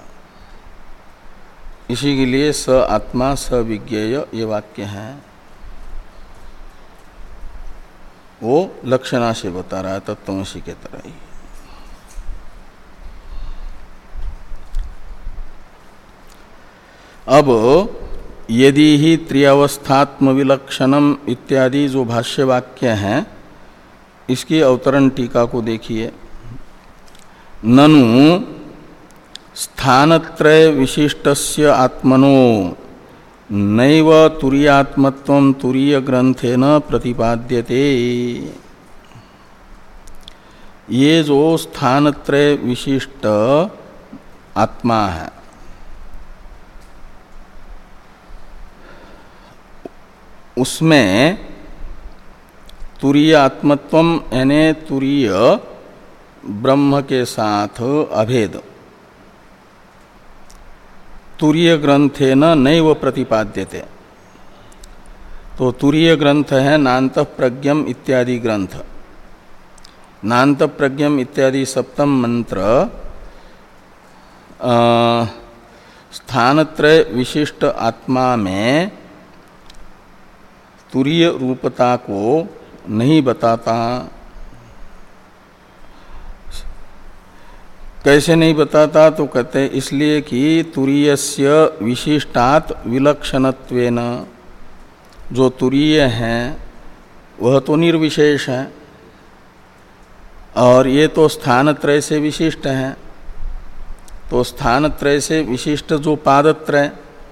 [SPEAKER 1] इसी के लिए स आत्मा स विज्ञेय ये वाक्य हैं, वो लक्षणा से बता रहा है तत्वमसि के तरह ही। अब यदि ही त्रियावस्थात्म विलक्षणम इत्यादि जो भाष्य वाक्य हैं इसकी अवतरण टीका को देखिए। ननु स्थानत्रय विशिष्टस्य आत्मनो नैव तुरीयात्मत्वं तुरीय ग्रंथेन प्रतिपाद्यते। ये जो स्थानत्रय विशिष्ट आत्मा है उसमें तुरीय आत्मत्वम यानी तुरीय ब्रह्म के साथ अभेद तुरीय ग्रंथेन नैव प्रतिपाद्यते। तो तुरीय ग्रंथ है नान्त प्रज्ञम इत्यादि ग्रंथ। नान्त प्रज्ञम इत्यादि सप्तम मंत्र स्थानत्रय विशिष्ट आत्मा में तुरीय रूपता को नहीं बताता। कैसे नहीं बताता? तो कहते हैं इसलिए कि तुरीयस्य विशिष्टात् विलक्षणत्वेन, जो तुरीय हैं वह तो निर्विशेष है और ये तो स्थानत्रय से विशिष्ट हैं। तो स्थानत्रय से विशिष्ट जो पादत्रय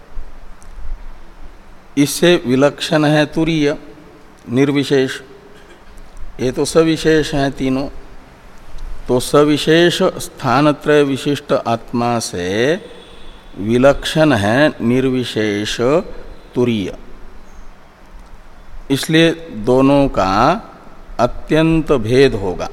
[SPEAKER 1] इससे विलक्षण है तुरीय निर्विशेष, ये तो सविशेष हैं तीनों। तो सविशेष स्थानत्रय विशिष्ट आत्मा से विलक्षण है निर्विशेष तुरीय। इसलिए दोनों का अत्यंत भेद होगा।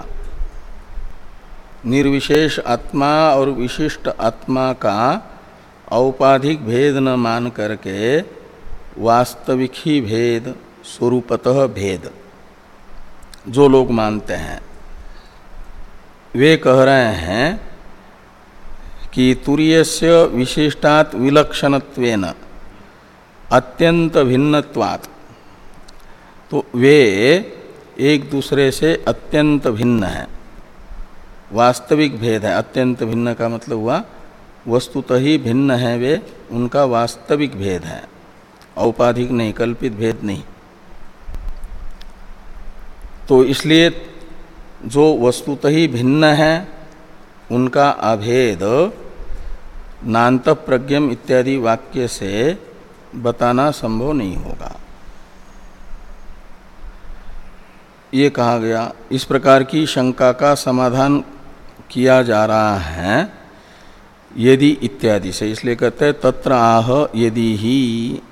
[SPEAKER 1] निर्विशेष आत्मा और विशिष्ट आत्मा का औपाधिक भेद न मान करके वास्तविक ही भेद, स्वरूपतः भेद जो लोग मानते हैं वे कह रहे हैं कि तुरीयस्य विशिष्टात् विलक्षणत्वेन अत्यंत भिन्नत्वात्। तो वे एक दूसरे से अत्यंत भिन्न हैं, वास्तविक भेद है। अत्यंत भिन्न का मतलब हुआ वस्तुतः ही भिन्न है, वे उनका वास्तविक भेद है, औपाधिक नहीं, कल्पित भेद नहीं। तो इसलिए जो वस्तुतः ही भिन्न है उनका अभेद नान्त प्रज्ञम इत्यादि वाक्य से बताना संभव नहीं होगा, ये कहा गया। इस प्रकार की शंका का समाधान किया जा रहा है यदि इत्यादि से। इसलिए कहते हैं तत्र आह यदि ही।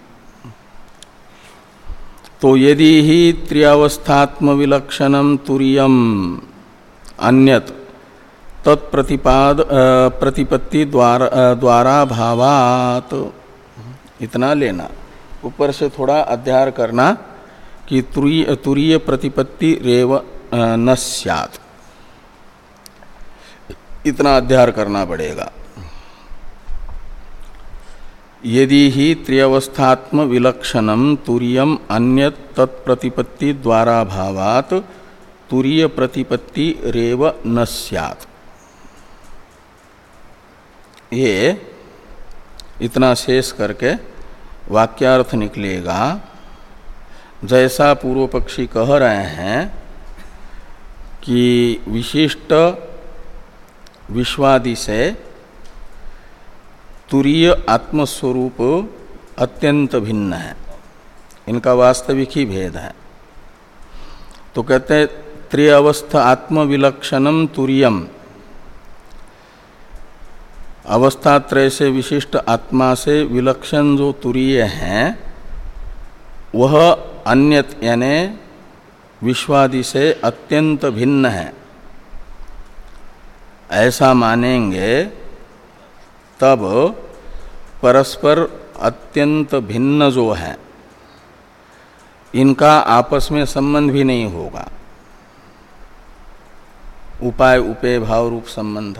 [SPEAKER 1] तो यदि ही त्रियावस्थात्म विलक्षणम तुरीयम अन्यत तत्प्रतिपाद प्रतिपत्ति द्वारा द्वारा भावात, इतना लेना। ऊपर से थोड़ा अध्याय करना कि तुरीय तुरीय प्रतिपत्ति रेव न स्यात्, इतना अध्ययन करना पड़ेगा। यदि ही त्रिअवस्थात्म विलक्षणम तुरीयम अन्य तत्प्रतिपत्ति द्वारा भावात तुरीय प्रतिपत्ति रेव न स्यात्। ये इतना शेष करके वाक्यार्थ निकलेगा। जैसा पूर्व पक्षी कह रहे हैं कि विशिष्ट विश्वादि से तुरीय आत्मस्वरूप अत्यंत भिन्न है, इनका वास्तविक ही भेद है। तो कहते हैं त्रिअवस्था आत्मविलक्षणम तुरीयम, अवस्था त्रय से विशिष्ट आत्मा से विलक्षण जो तुरीय हैं वह अन्यत यानी विश्वादि से अत्यंत भिन्न है, ऐसा मानेंगे तब परस्पर अत्यंत भिन्न जो है इनका आपस में संबंध भी नहीं होगा, उपाय उपेय भाव रूप संबंध।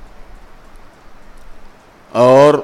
[SPEAKER 1] और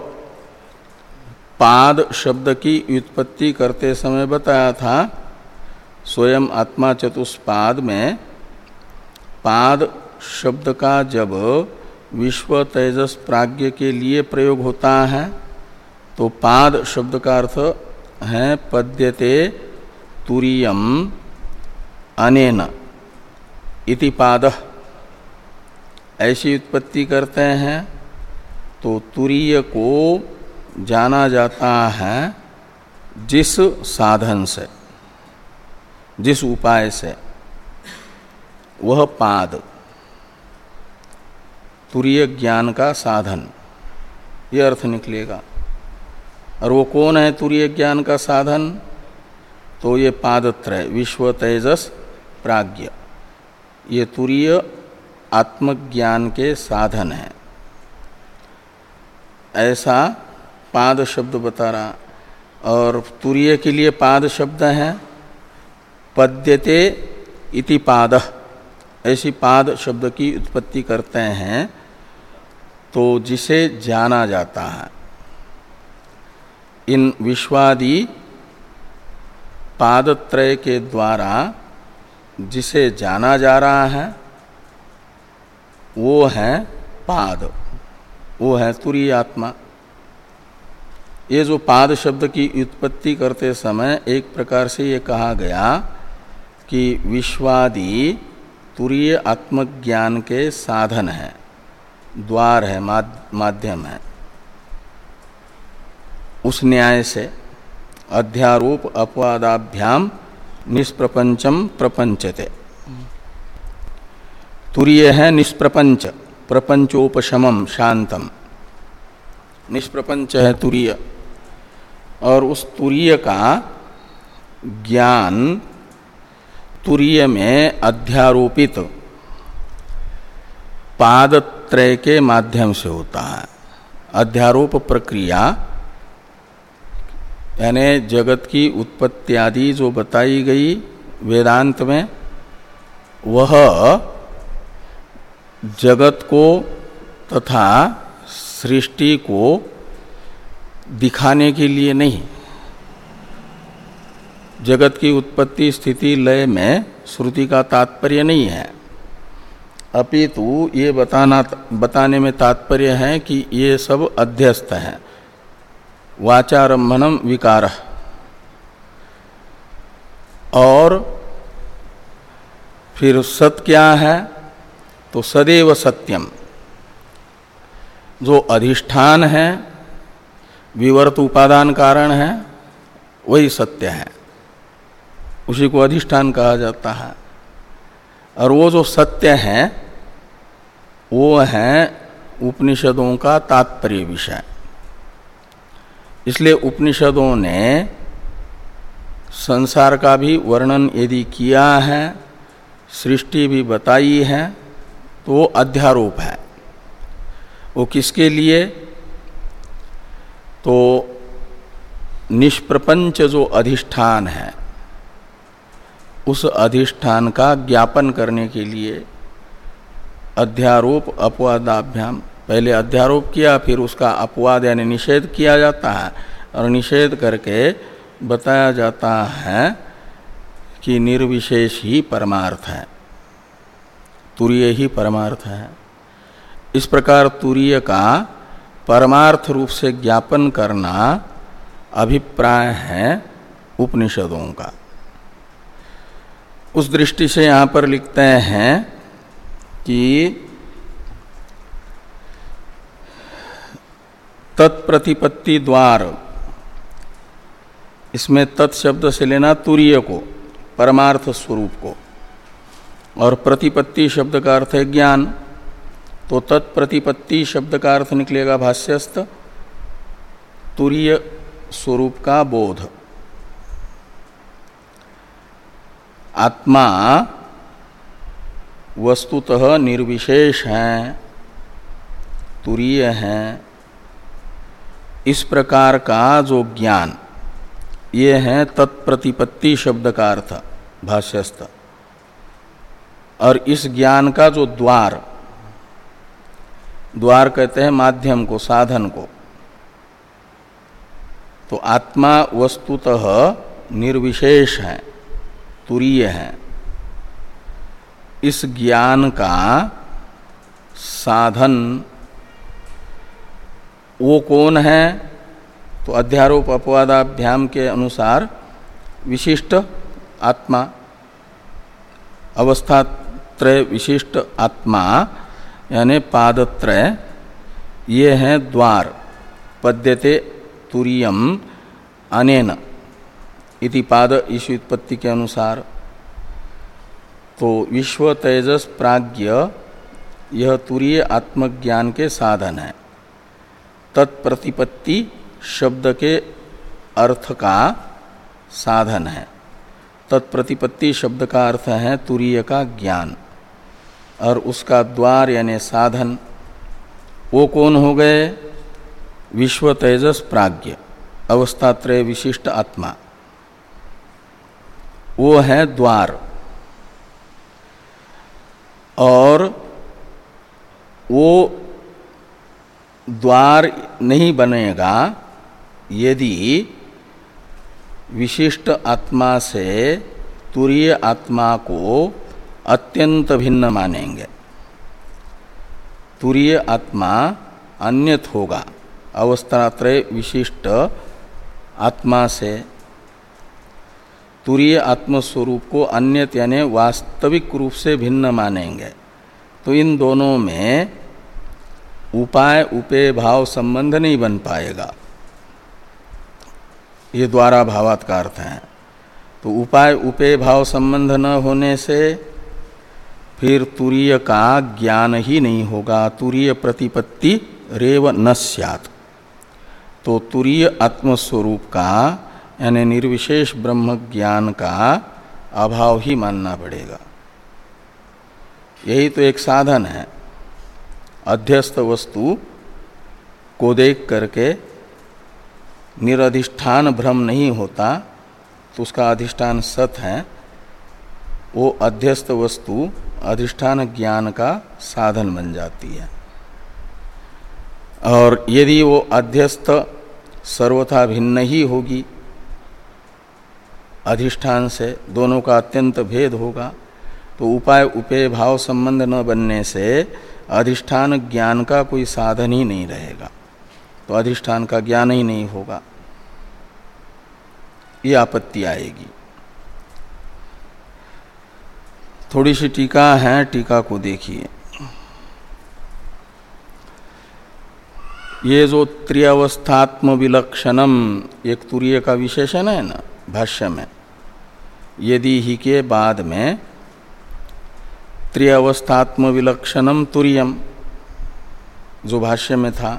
[SPEAKER 1] पाद शब्द की व्युत्पत्ति करते समय बताया था, स्वयं आत्मा चतुष्पाद में पाद शब्द का जब विश्व तेजस प्राज्ञ के लिए प्रयोग होता है तो पाद शब्द का अर्थ है पद्यते तुरीयम अनेन इति पादः, ऐसी उत्पत्ति करते हैं। तो तुरीय को जाना जाता है जिस साधन से, जिस उपाय से, वह पाद तुरीय ज्ञान का साधन, ये अर्थ निकलेगा। और वो कौन है तुरीय ज्ञान का साधन? तो ये पादत्रय विश्व तेजस प्राज्ञ, ये तुरीय आत्मज्ञान के साधन है, ऐसा पाद शब्द बता रहा। और तुरीय के लिए पाद शब्द है पद्यते इति पादः, ऐसी पाद शब्द की उत्पत्ति करते हैं तो जिसे जाना जाता है। इन विश्वादि पादत्रय के द्वारा जिसे जाना जा रहा है वो है पाद, वो है तुरीय आत्मा। ये जो पाद शब्द की उत्पत्ति करते समय एक प्रकार से ये कहा गया कि विश्वादि तुरीय आत्मज्ञान के साधन है, द्वार है, माध्यम है। उस न्याय से अध्यारोप अपवादाभ्याम निष्प्रपंचम प्रपंचते, तुरीय है निष्प्रपंच, प्रपंचोपशमम शांतम, निष्प्रपंच है तुरीय। और उस तुरीय का ज्ञान तुरीय में अध्यारोपित पादत्रय के माध्यम से होता है। अध्यारोप प्रक्रिया यानी जगत की उत्पत्ति आदि जो बताई गई वेदांत में, वह जगत को तथा सृष्टि को दिखाने के लिए नहीं, जगत की उत्पत्ति स्थिति लय में श्रुति का तात्पर्य नहीं है, अपितु ये बताना बताने में तात्पर्य है कि ये सब अध्यस्त है। वाचारंभनम विकार, और फिर सत क्या है? तो सदैव सत्यम, जो अधिष्ठान है, विवर्त उपादान कारण है, वही सत्य है, उसी को अधिष्ठान कहा जाता है। और वो जो सत्य है वो है उपनिषदों का तात्पर्य विषय। इसलिए उपनिषदों ने संसार का भी वर्णन यदि किया है, सृष्टि भी बताई है, तो वो अध्यारोप है। वो किसके लिए? तो निष्प्रपंच जो अधिष्ठान है, उस अधिष्ठान का ज्ञापन करने के लिए, अध्यारोप अपवादाभ्याम, पहले अध्यारोप किया फिर उसका अपवाद यानी निषेध किया जाता है, और निषेध करके बताया जाता है कि निर्विशेष ही परमार्थ है, तुरीय ही परमार्थ है। इस प्रकार तुरीय का परमार्थ रूप से ज्ञापन करना अभिप्राय है उपनिषदों का। उस दृष्टि से यहाँ पर लिखते हैं कि तत्प्रतिपत्ति द्वार, इसमें तत्शब्द से लेना तुरीय को, परमार्थ स्वरूप को, और प्रतिपत्ति शब्द का अर्थ है ज्ञान, तो तत्प्रतिपत्ति शब्द का अर्थ निकलेगा भाष्यस्थ तुरीय स्वरूप का बोध। आत्मा वस्तुतः निर्विशेष है, तुरीय है, इस प्रकार का जो ज्ञान, ये है तत्प्रतिपत्ति शब्द का अर्थ भाष्यस्थ। और इस ज्ञान का जो द्वार, द्वार कहते हैं माध्यम को, साधन को, तो आत्मा वस्तुतः निर्विशेष है, तुरीय है, इस ज्ञान का साधन वो कौन है? तो अध्यारोप अपवादाभ्याम के अनुसार विशिष्ट आत्मा, अवस्थात्रय विशिष्ट आत्मा यानी पादत्रय, ये है द्वार। पद्यते तुरीयम अनेन इति पाद इस व्युत्पत्ति के अनुसार। तो विश्व तेजस प्राज्ञ यह तुरीय आत्मज्ञान के साधन है। तत्प्रतिपत्ति शब्द के अर्थ का साधन है। तत्प्रतिपत्ति शब्द का अर्थ है तुरीय का ज्ञान, और उसका द्वार यानी साधन वो कौन हो गए? विश्व तेजस प्राज्ञ, अवस्थात्रय विशिष्ट आत्मा, वो है द्वार। और वो द्वार नहीं बनेगा यदि विशिष्ट आत्मा से तुरीय आत्मा को अत्यंत भिन्न मानेंगे। तुरीय आत्मा अन्यत होगा अवस्थात्रय विशिष्ट आत्मा से। तुरीय आत्मस्वरूप को अन्यत यानी वास्तविक रूप से भिन्न मानेंगे। तो इन दोनों में उपाय उपेय भाव संबंध नहीं बन पाएगा। ये द्वारा भावात का अर्थ है। तो उपाय उपेय भाव संबंध न होने से फिर तुरीय का ज्ञान ही नहीं होगा, तुरीय प्रतिपत्ति रेव न स्यात्। तो तुरीय आत्मस्वरूप का यानी निर्विशेष ब्रह्म ज्ञान का अभाव ही मानना पड़ेगा। यही तो एक साधन है। अध्यस्त वस्तु को देख करके निरधिष्ठान भ्रम नहीं होता, तो उसका अधिष्ठान सत है। वो अध्यस्त वस्तु अधिष्ठान ज्ञान का साधन बन जाती है। और यदि वो अध्यस्त सर्वथा भिन्न ही होगी अधिष्ठान से, दोनों का अत्यंत भेद होगा, तो उपाय उपेय भाव संबंध न बनने से अधिष्ठान ज्ञान का कोई साधन ही नहीं रहेगा, तो अधिष्ठान का ज्ञान ही नहीं होगा। ये आपत्ति आएगी। थोड़ी सी टीका है, टीका को देखिए। ये जो त्रिअवस्थात्म विलक्षणम एक तुरीय का विशेषण है ना भाष्य में, यदि ही के बाद में त्रिअवस्थात्म विलक्षणम तुरीयम जो भाष्य में था,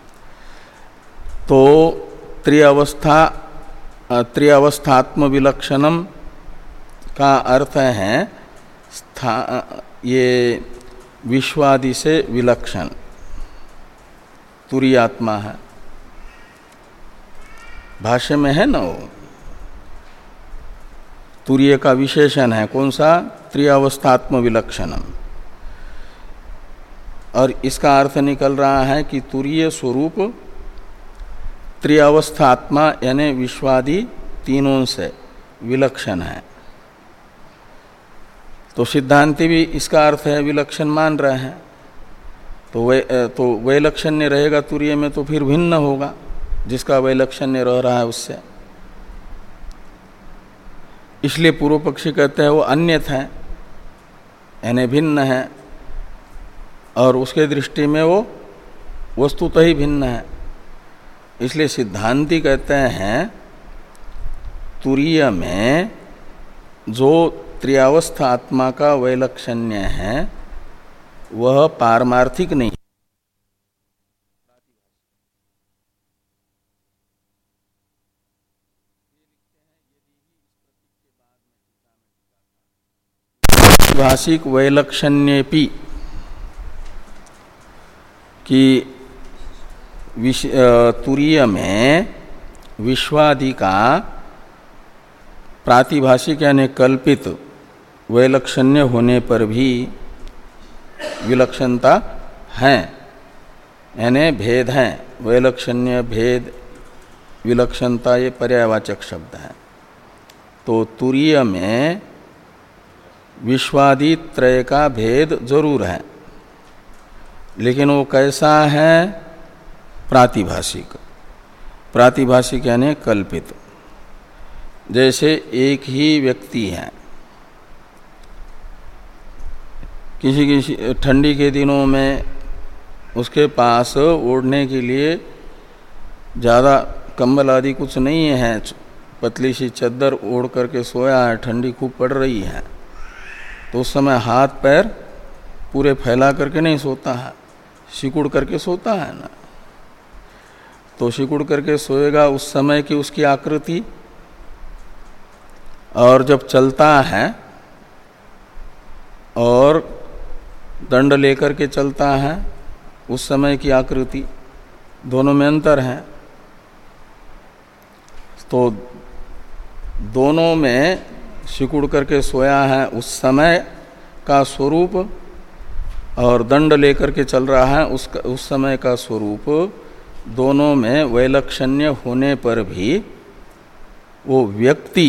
[SPEAKER 1] तो त्रिअवस्था त्रिअवस्थात्म विलक्षणम का अर्थ है स्था ये विश्वादि से विलक्षण तुरीय आत्मा है। भाष्य में है ना, वो तुरीय का विशेषण है। कौन सा? त्रिअवस्थात्म विलक्षणम। और इसका अर्थ निकल रहा है कि तुरीय स्वरूप त्रिअवस्थात्मा यानी विश्वादि तीनों से विलक्षण है। तो सिद्धांति भी इसका अर्थ है विलक्षण मान रहे हैं। तो वे तो वैलक्षण्य रहेगा तुरीय में तो फिर भिन्न होगा, जिसका वैलक्षण्य रह रहा है उससे। इसलिए पूर्व पक्षी कहते हैं वो अन्यथा है यानी भिन्न है, और उसके दृष्टि में वो वस्तुतः ही भिन्न है। इसलिए सिद्धांति कहते हैं तुरीय में जो त्रियावस्था आत्मा का वैलक्षण्य है वह पारमार्थिक नहीं, भाषिक वैलक्षण्येपि कि तुरीय में विश्वादि का प्रातिभाषिक यानी कल्पित वैलक्षण्य होने पर भी विलक्षणता है, यानी भेद है। वैलक्षण्य भेद विलक्षणता ये पर्यायवाचक शब्द है। तो तुरीय में विश्वादि त्रय का भेद जरूर है, लेकिन वो कैसा है? प्रातिभाषिक। प्रातिभाषिक यानी कल्पित। जैसे एक ही व्यक्ति है, किसी किसी ठंडी के दिनों में उसके पास ओढ़ने के लिए ज़्यादा कंबल आदि कुछ नहीं है, पतली सी चद्दर ओढ़ करके सोया है, ठंडी खूब पड़ रही है, तो उस समय हाथ पैर पूरे फैला करके नहीं सोता है, सिकुड़ करके सोता है ना। तो सिकुड़ करके सोएगा उस समय की उसकी आकृति, और जब चलता है और दंड लेकर के चलता है उस समय की आकृति, दोनों में अंतर है। तो दोनों में सिकुड़ करके सोया है उस समय का स्वरूप, और दंड लेकर के चल रहा है उसका उस समय का स्वरूप, दोनों में वैलक्षण्य होने पर भी वो व्यक्ति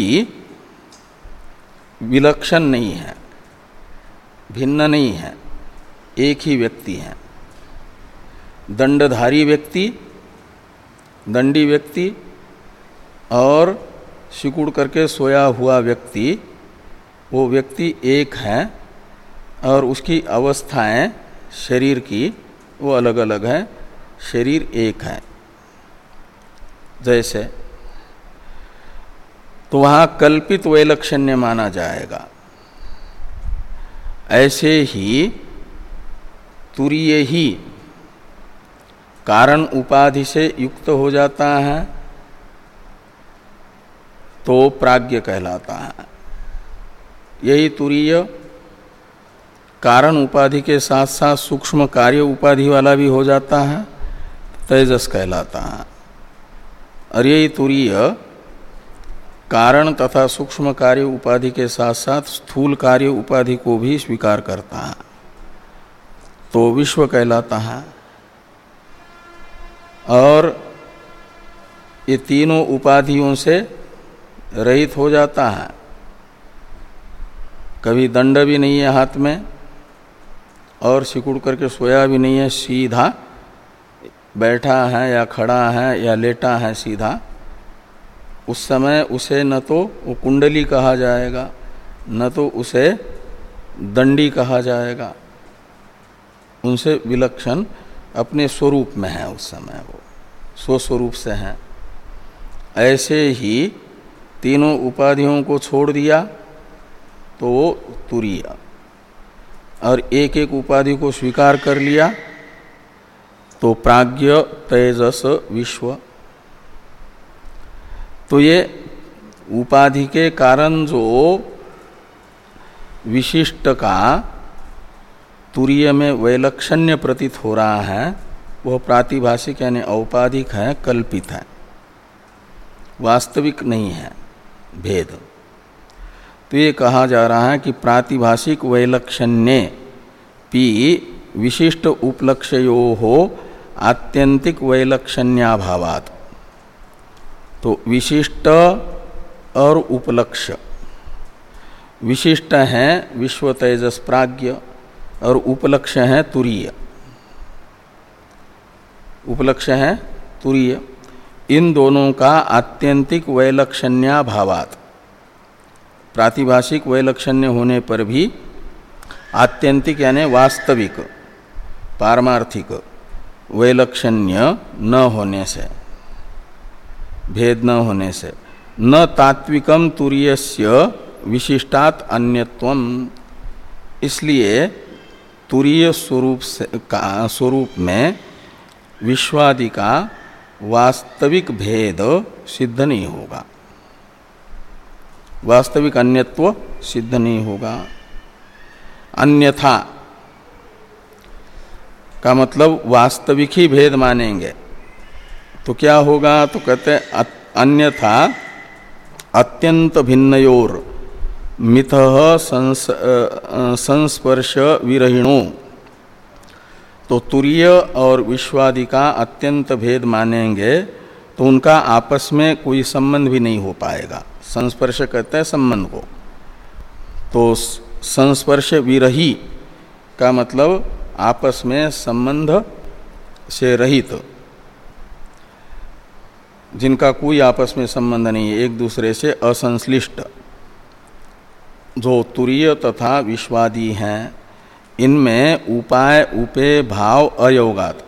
[SPEAKER 1] विलक्षण नहीं है, भिन्न नहीं है, एक ही व्यक्ति है। दंडधारी व्यक्ति, दंडी व्यक्ति और सिकुड़ करके सोया हुआ व्यक्ति, वो व्यक्ति एक है, और उसकी अवस्थाएं शरीर की वो अलग अलग है, शरीर एक है। जैसे तो वहाँ कल्पित वैलक्षण्य माना जाएगा, ऐसे ही तुरीय ही कारण उपाधि से युक्त हो जाता है तो प्राज्ञ कहलाता है। यही तुरीय कारण उपाधि के साथ साथ सूक्ष्म कार्य उपाधि वाला भी हो जाता है, तेजस कहलाता है। और यही तुरीय कारण तथा सूक्ष्म कार्य उपाधि के साथ साथ स्थूल कार्य उपाधि को भी स्वीकार करता है, तो विश्व कहलाता है। और ये तीनों उपाधियों से रहित हो जाता है। कभी दंड भी नहीं है हाथ में, और सिकुड़ करके सोया भी नहीं है, सीधा बैठा है या खड़ा है या लेटा है सीधा, उस समय उसे न तो वो कुंडली कहा जाएगा, न तो उसे दंडी कहा जाएगा। उनसे विलक्षण अपने स्वरूप में है, उस समय वो स्वस्वरूप से हैं। ऐसे ही तीनों उपाधियों को छोड़ दिया तो वो तुरीय, और एक एक उपाधि को स्वीकार कर लिया तो प्राज्ञ तेजस विश्व। तो ये उपाधि के कारण जो विशिष्ट का तुरीय में वैलक्षण्य प्रतीत हो रहा है वह प्रातिभाषिक यानी औपाधिक है, कल्पित है, वास्तविक नहीं है भेद। तो ये कहा जा रहा है कि प्रातिभाषिक वैलक्षण्य पी विशिष्ट उपलक्ष्यो हो आत्यंतिक वैलक्षण्याभावात्। तो विशिष्ट और उपलक्ष्य, विशिष्ट है विश्व तेजस प्राज्ञ और उपलक्ष्य है तुरीय, उपलक्ष्य है तुरीय। इन दोनों का आत्यंतिक वैलक्षण्याभावात्, प्रातिभाषिक वैलक्षण्य होने पर भी आत्यंतिक यानी वास्तविक पारमार्थिक वैलक्षण्य न होने से, भेद न होने से, न तात्विकम तुरीयस्य विशिष्टात् अन्यत्वम, इसलिए तुरीय स्वरूप से का स्वरूप में विश्वादि का वास्तविक भेद सिद्ध नहीं होगा, वास्तविक अन्यत्व सिद्ध नहीं होगा। अन्यथा का मतलब वास्तविक ही भेद मानेंगे तो क्या होगा, तो कहते अन्यथा अत्यंत भिन्नयोर मिथः संस, संस्पर्श विरहिणो, तो तुरीय और विश्वादि का अत्यंत भेद मानेंगे तो उनका आपस में कोई संबंध भी नहीं हो पाएगा। संस्पर्श कहते हैं संबंध को, तो संस्पर्श विरही का मतलब आपस में संबंध से रहित, जिनका कोई आपस में संबंध नहीं है, एक दूसरे से असंश्लिष्ट, जो तुरीय तथा विश्वादी हैं, इनमें उपाय उपे भाव अयोगात,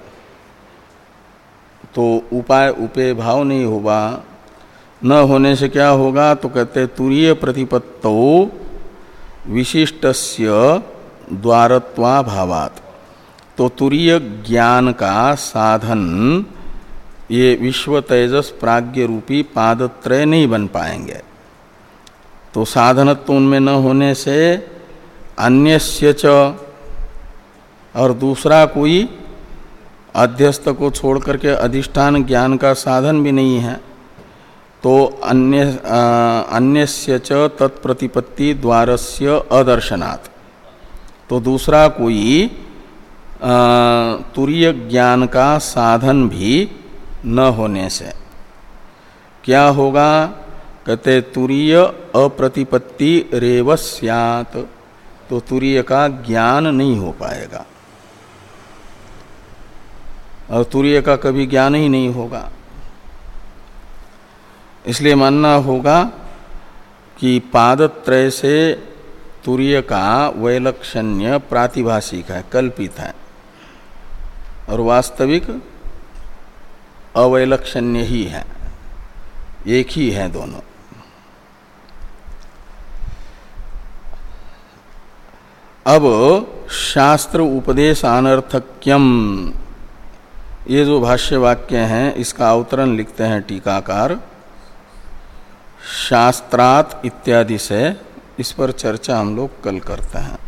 [SPEAKER 1] तो उपाय उपे भाव नहीं होगा। न होने से क्या होगा, तो कहते तुरीय प्रतिपत्तो विशिष्टस्य द्वारत्वाभावात्, तो तुरीय ज्ञान का साधन ये विश्व तेजस प्राज्ञ रूपी पादत्रय नहीं बन पाएंगे। तो साधनत्व उनमें न होने से अन्यस्य च, और दूसरा कोई अध्यस्त को छोड़ करके अधिष्ठान ज्ञान का साधन भी नहीं है, तो अन्य अन्यस्य च तत्प्रतिपत्ति द्वारस्य अदर्शनात्, तो दूसरा कोई तुरीय ज्ञान का साधन भी न होने से क्या होगा, कहते तुरीय अप्रतिपत्ति रेव स्यात्, तो तुरीय का ज्ञान नहीं हो पाएगा और तुरीय का कभी ज्ञान ही नहीं होगा। इसलिए मानना होगा कि पादत्रय से तुरीय का वैलक्षण्य प्रातिभाषिक है, कल्पित है, और वास्तविक अवैलक्षण्य ही है, एक ही है दोनों। अब शास्त्र उपदेश अनर्थक्यम, ये जो भाष्य वाक्य हैं इसका अवतरण लिखते हैं टीकाकार, शास्त्रात् इत्यादि से। इस पर चर्चा हम लोग कल करते हैं।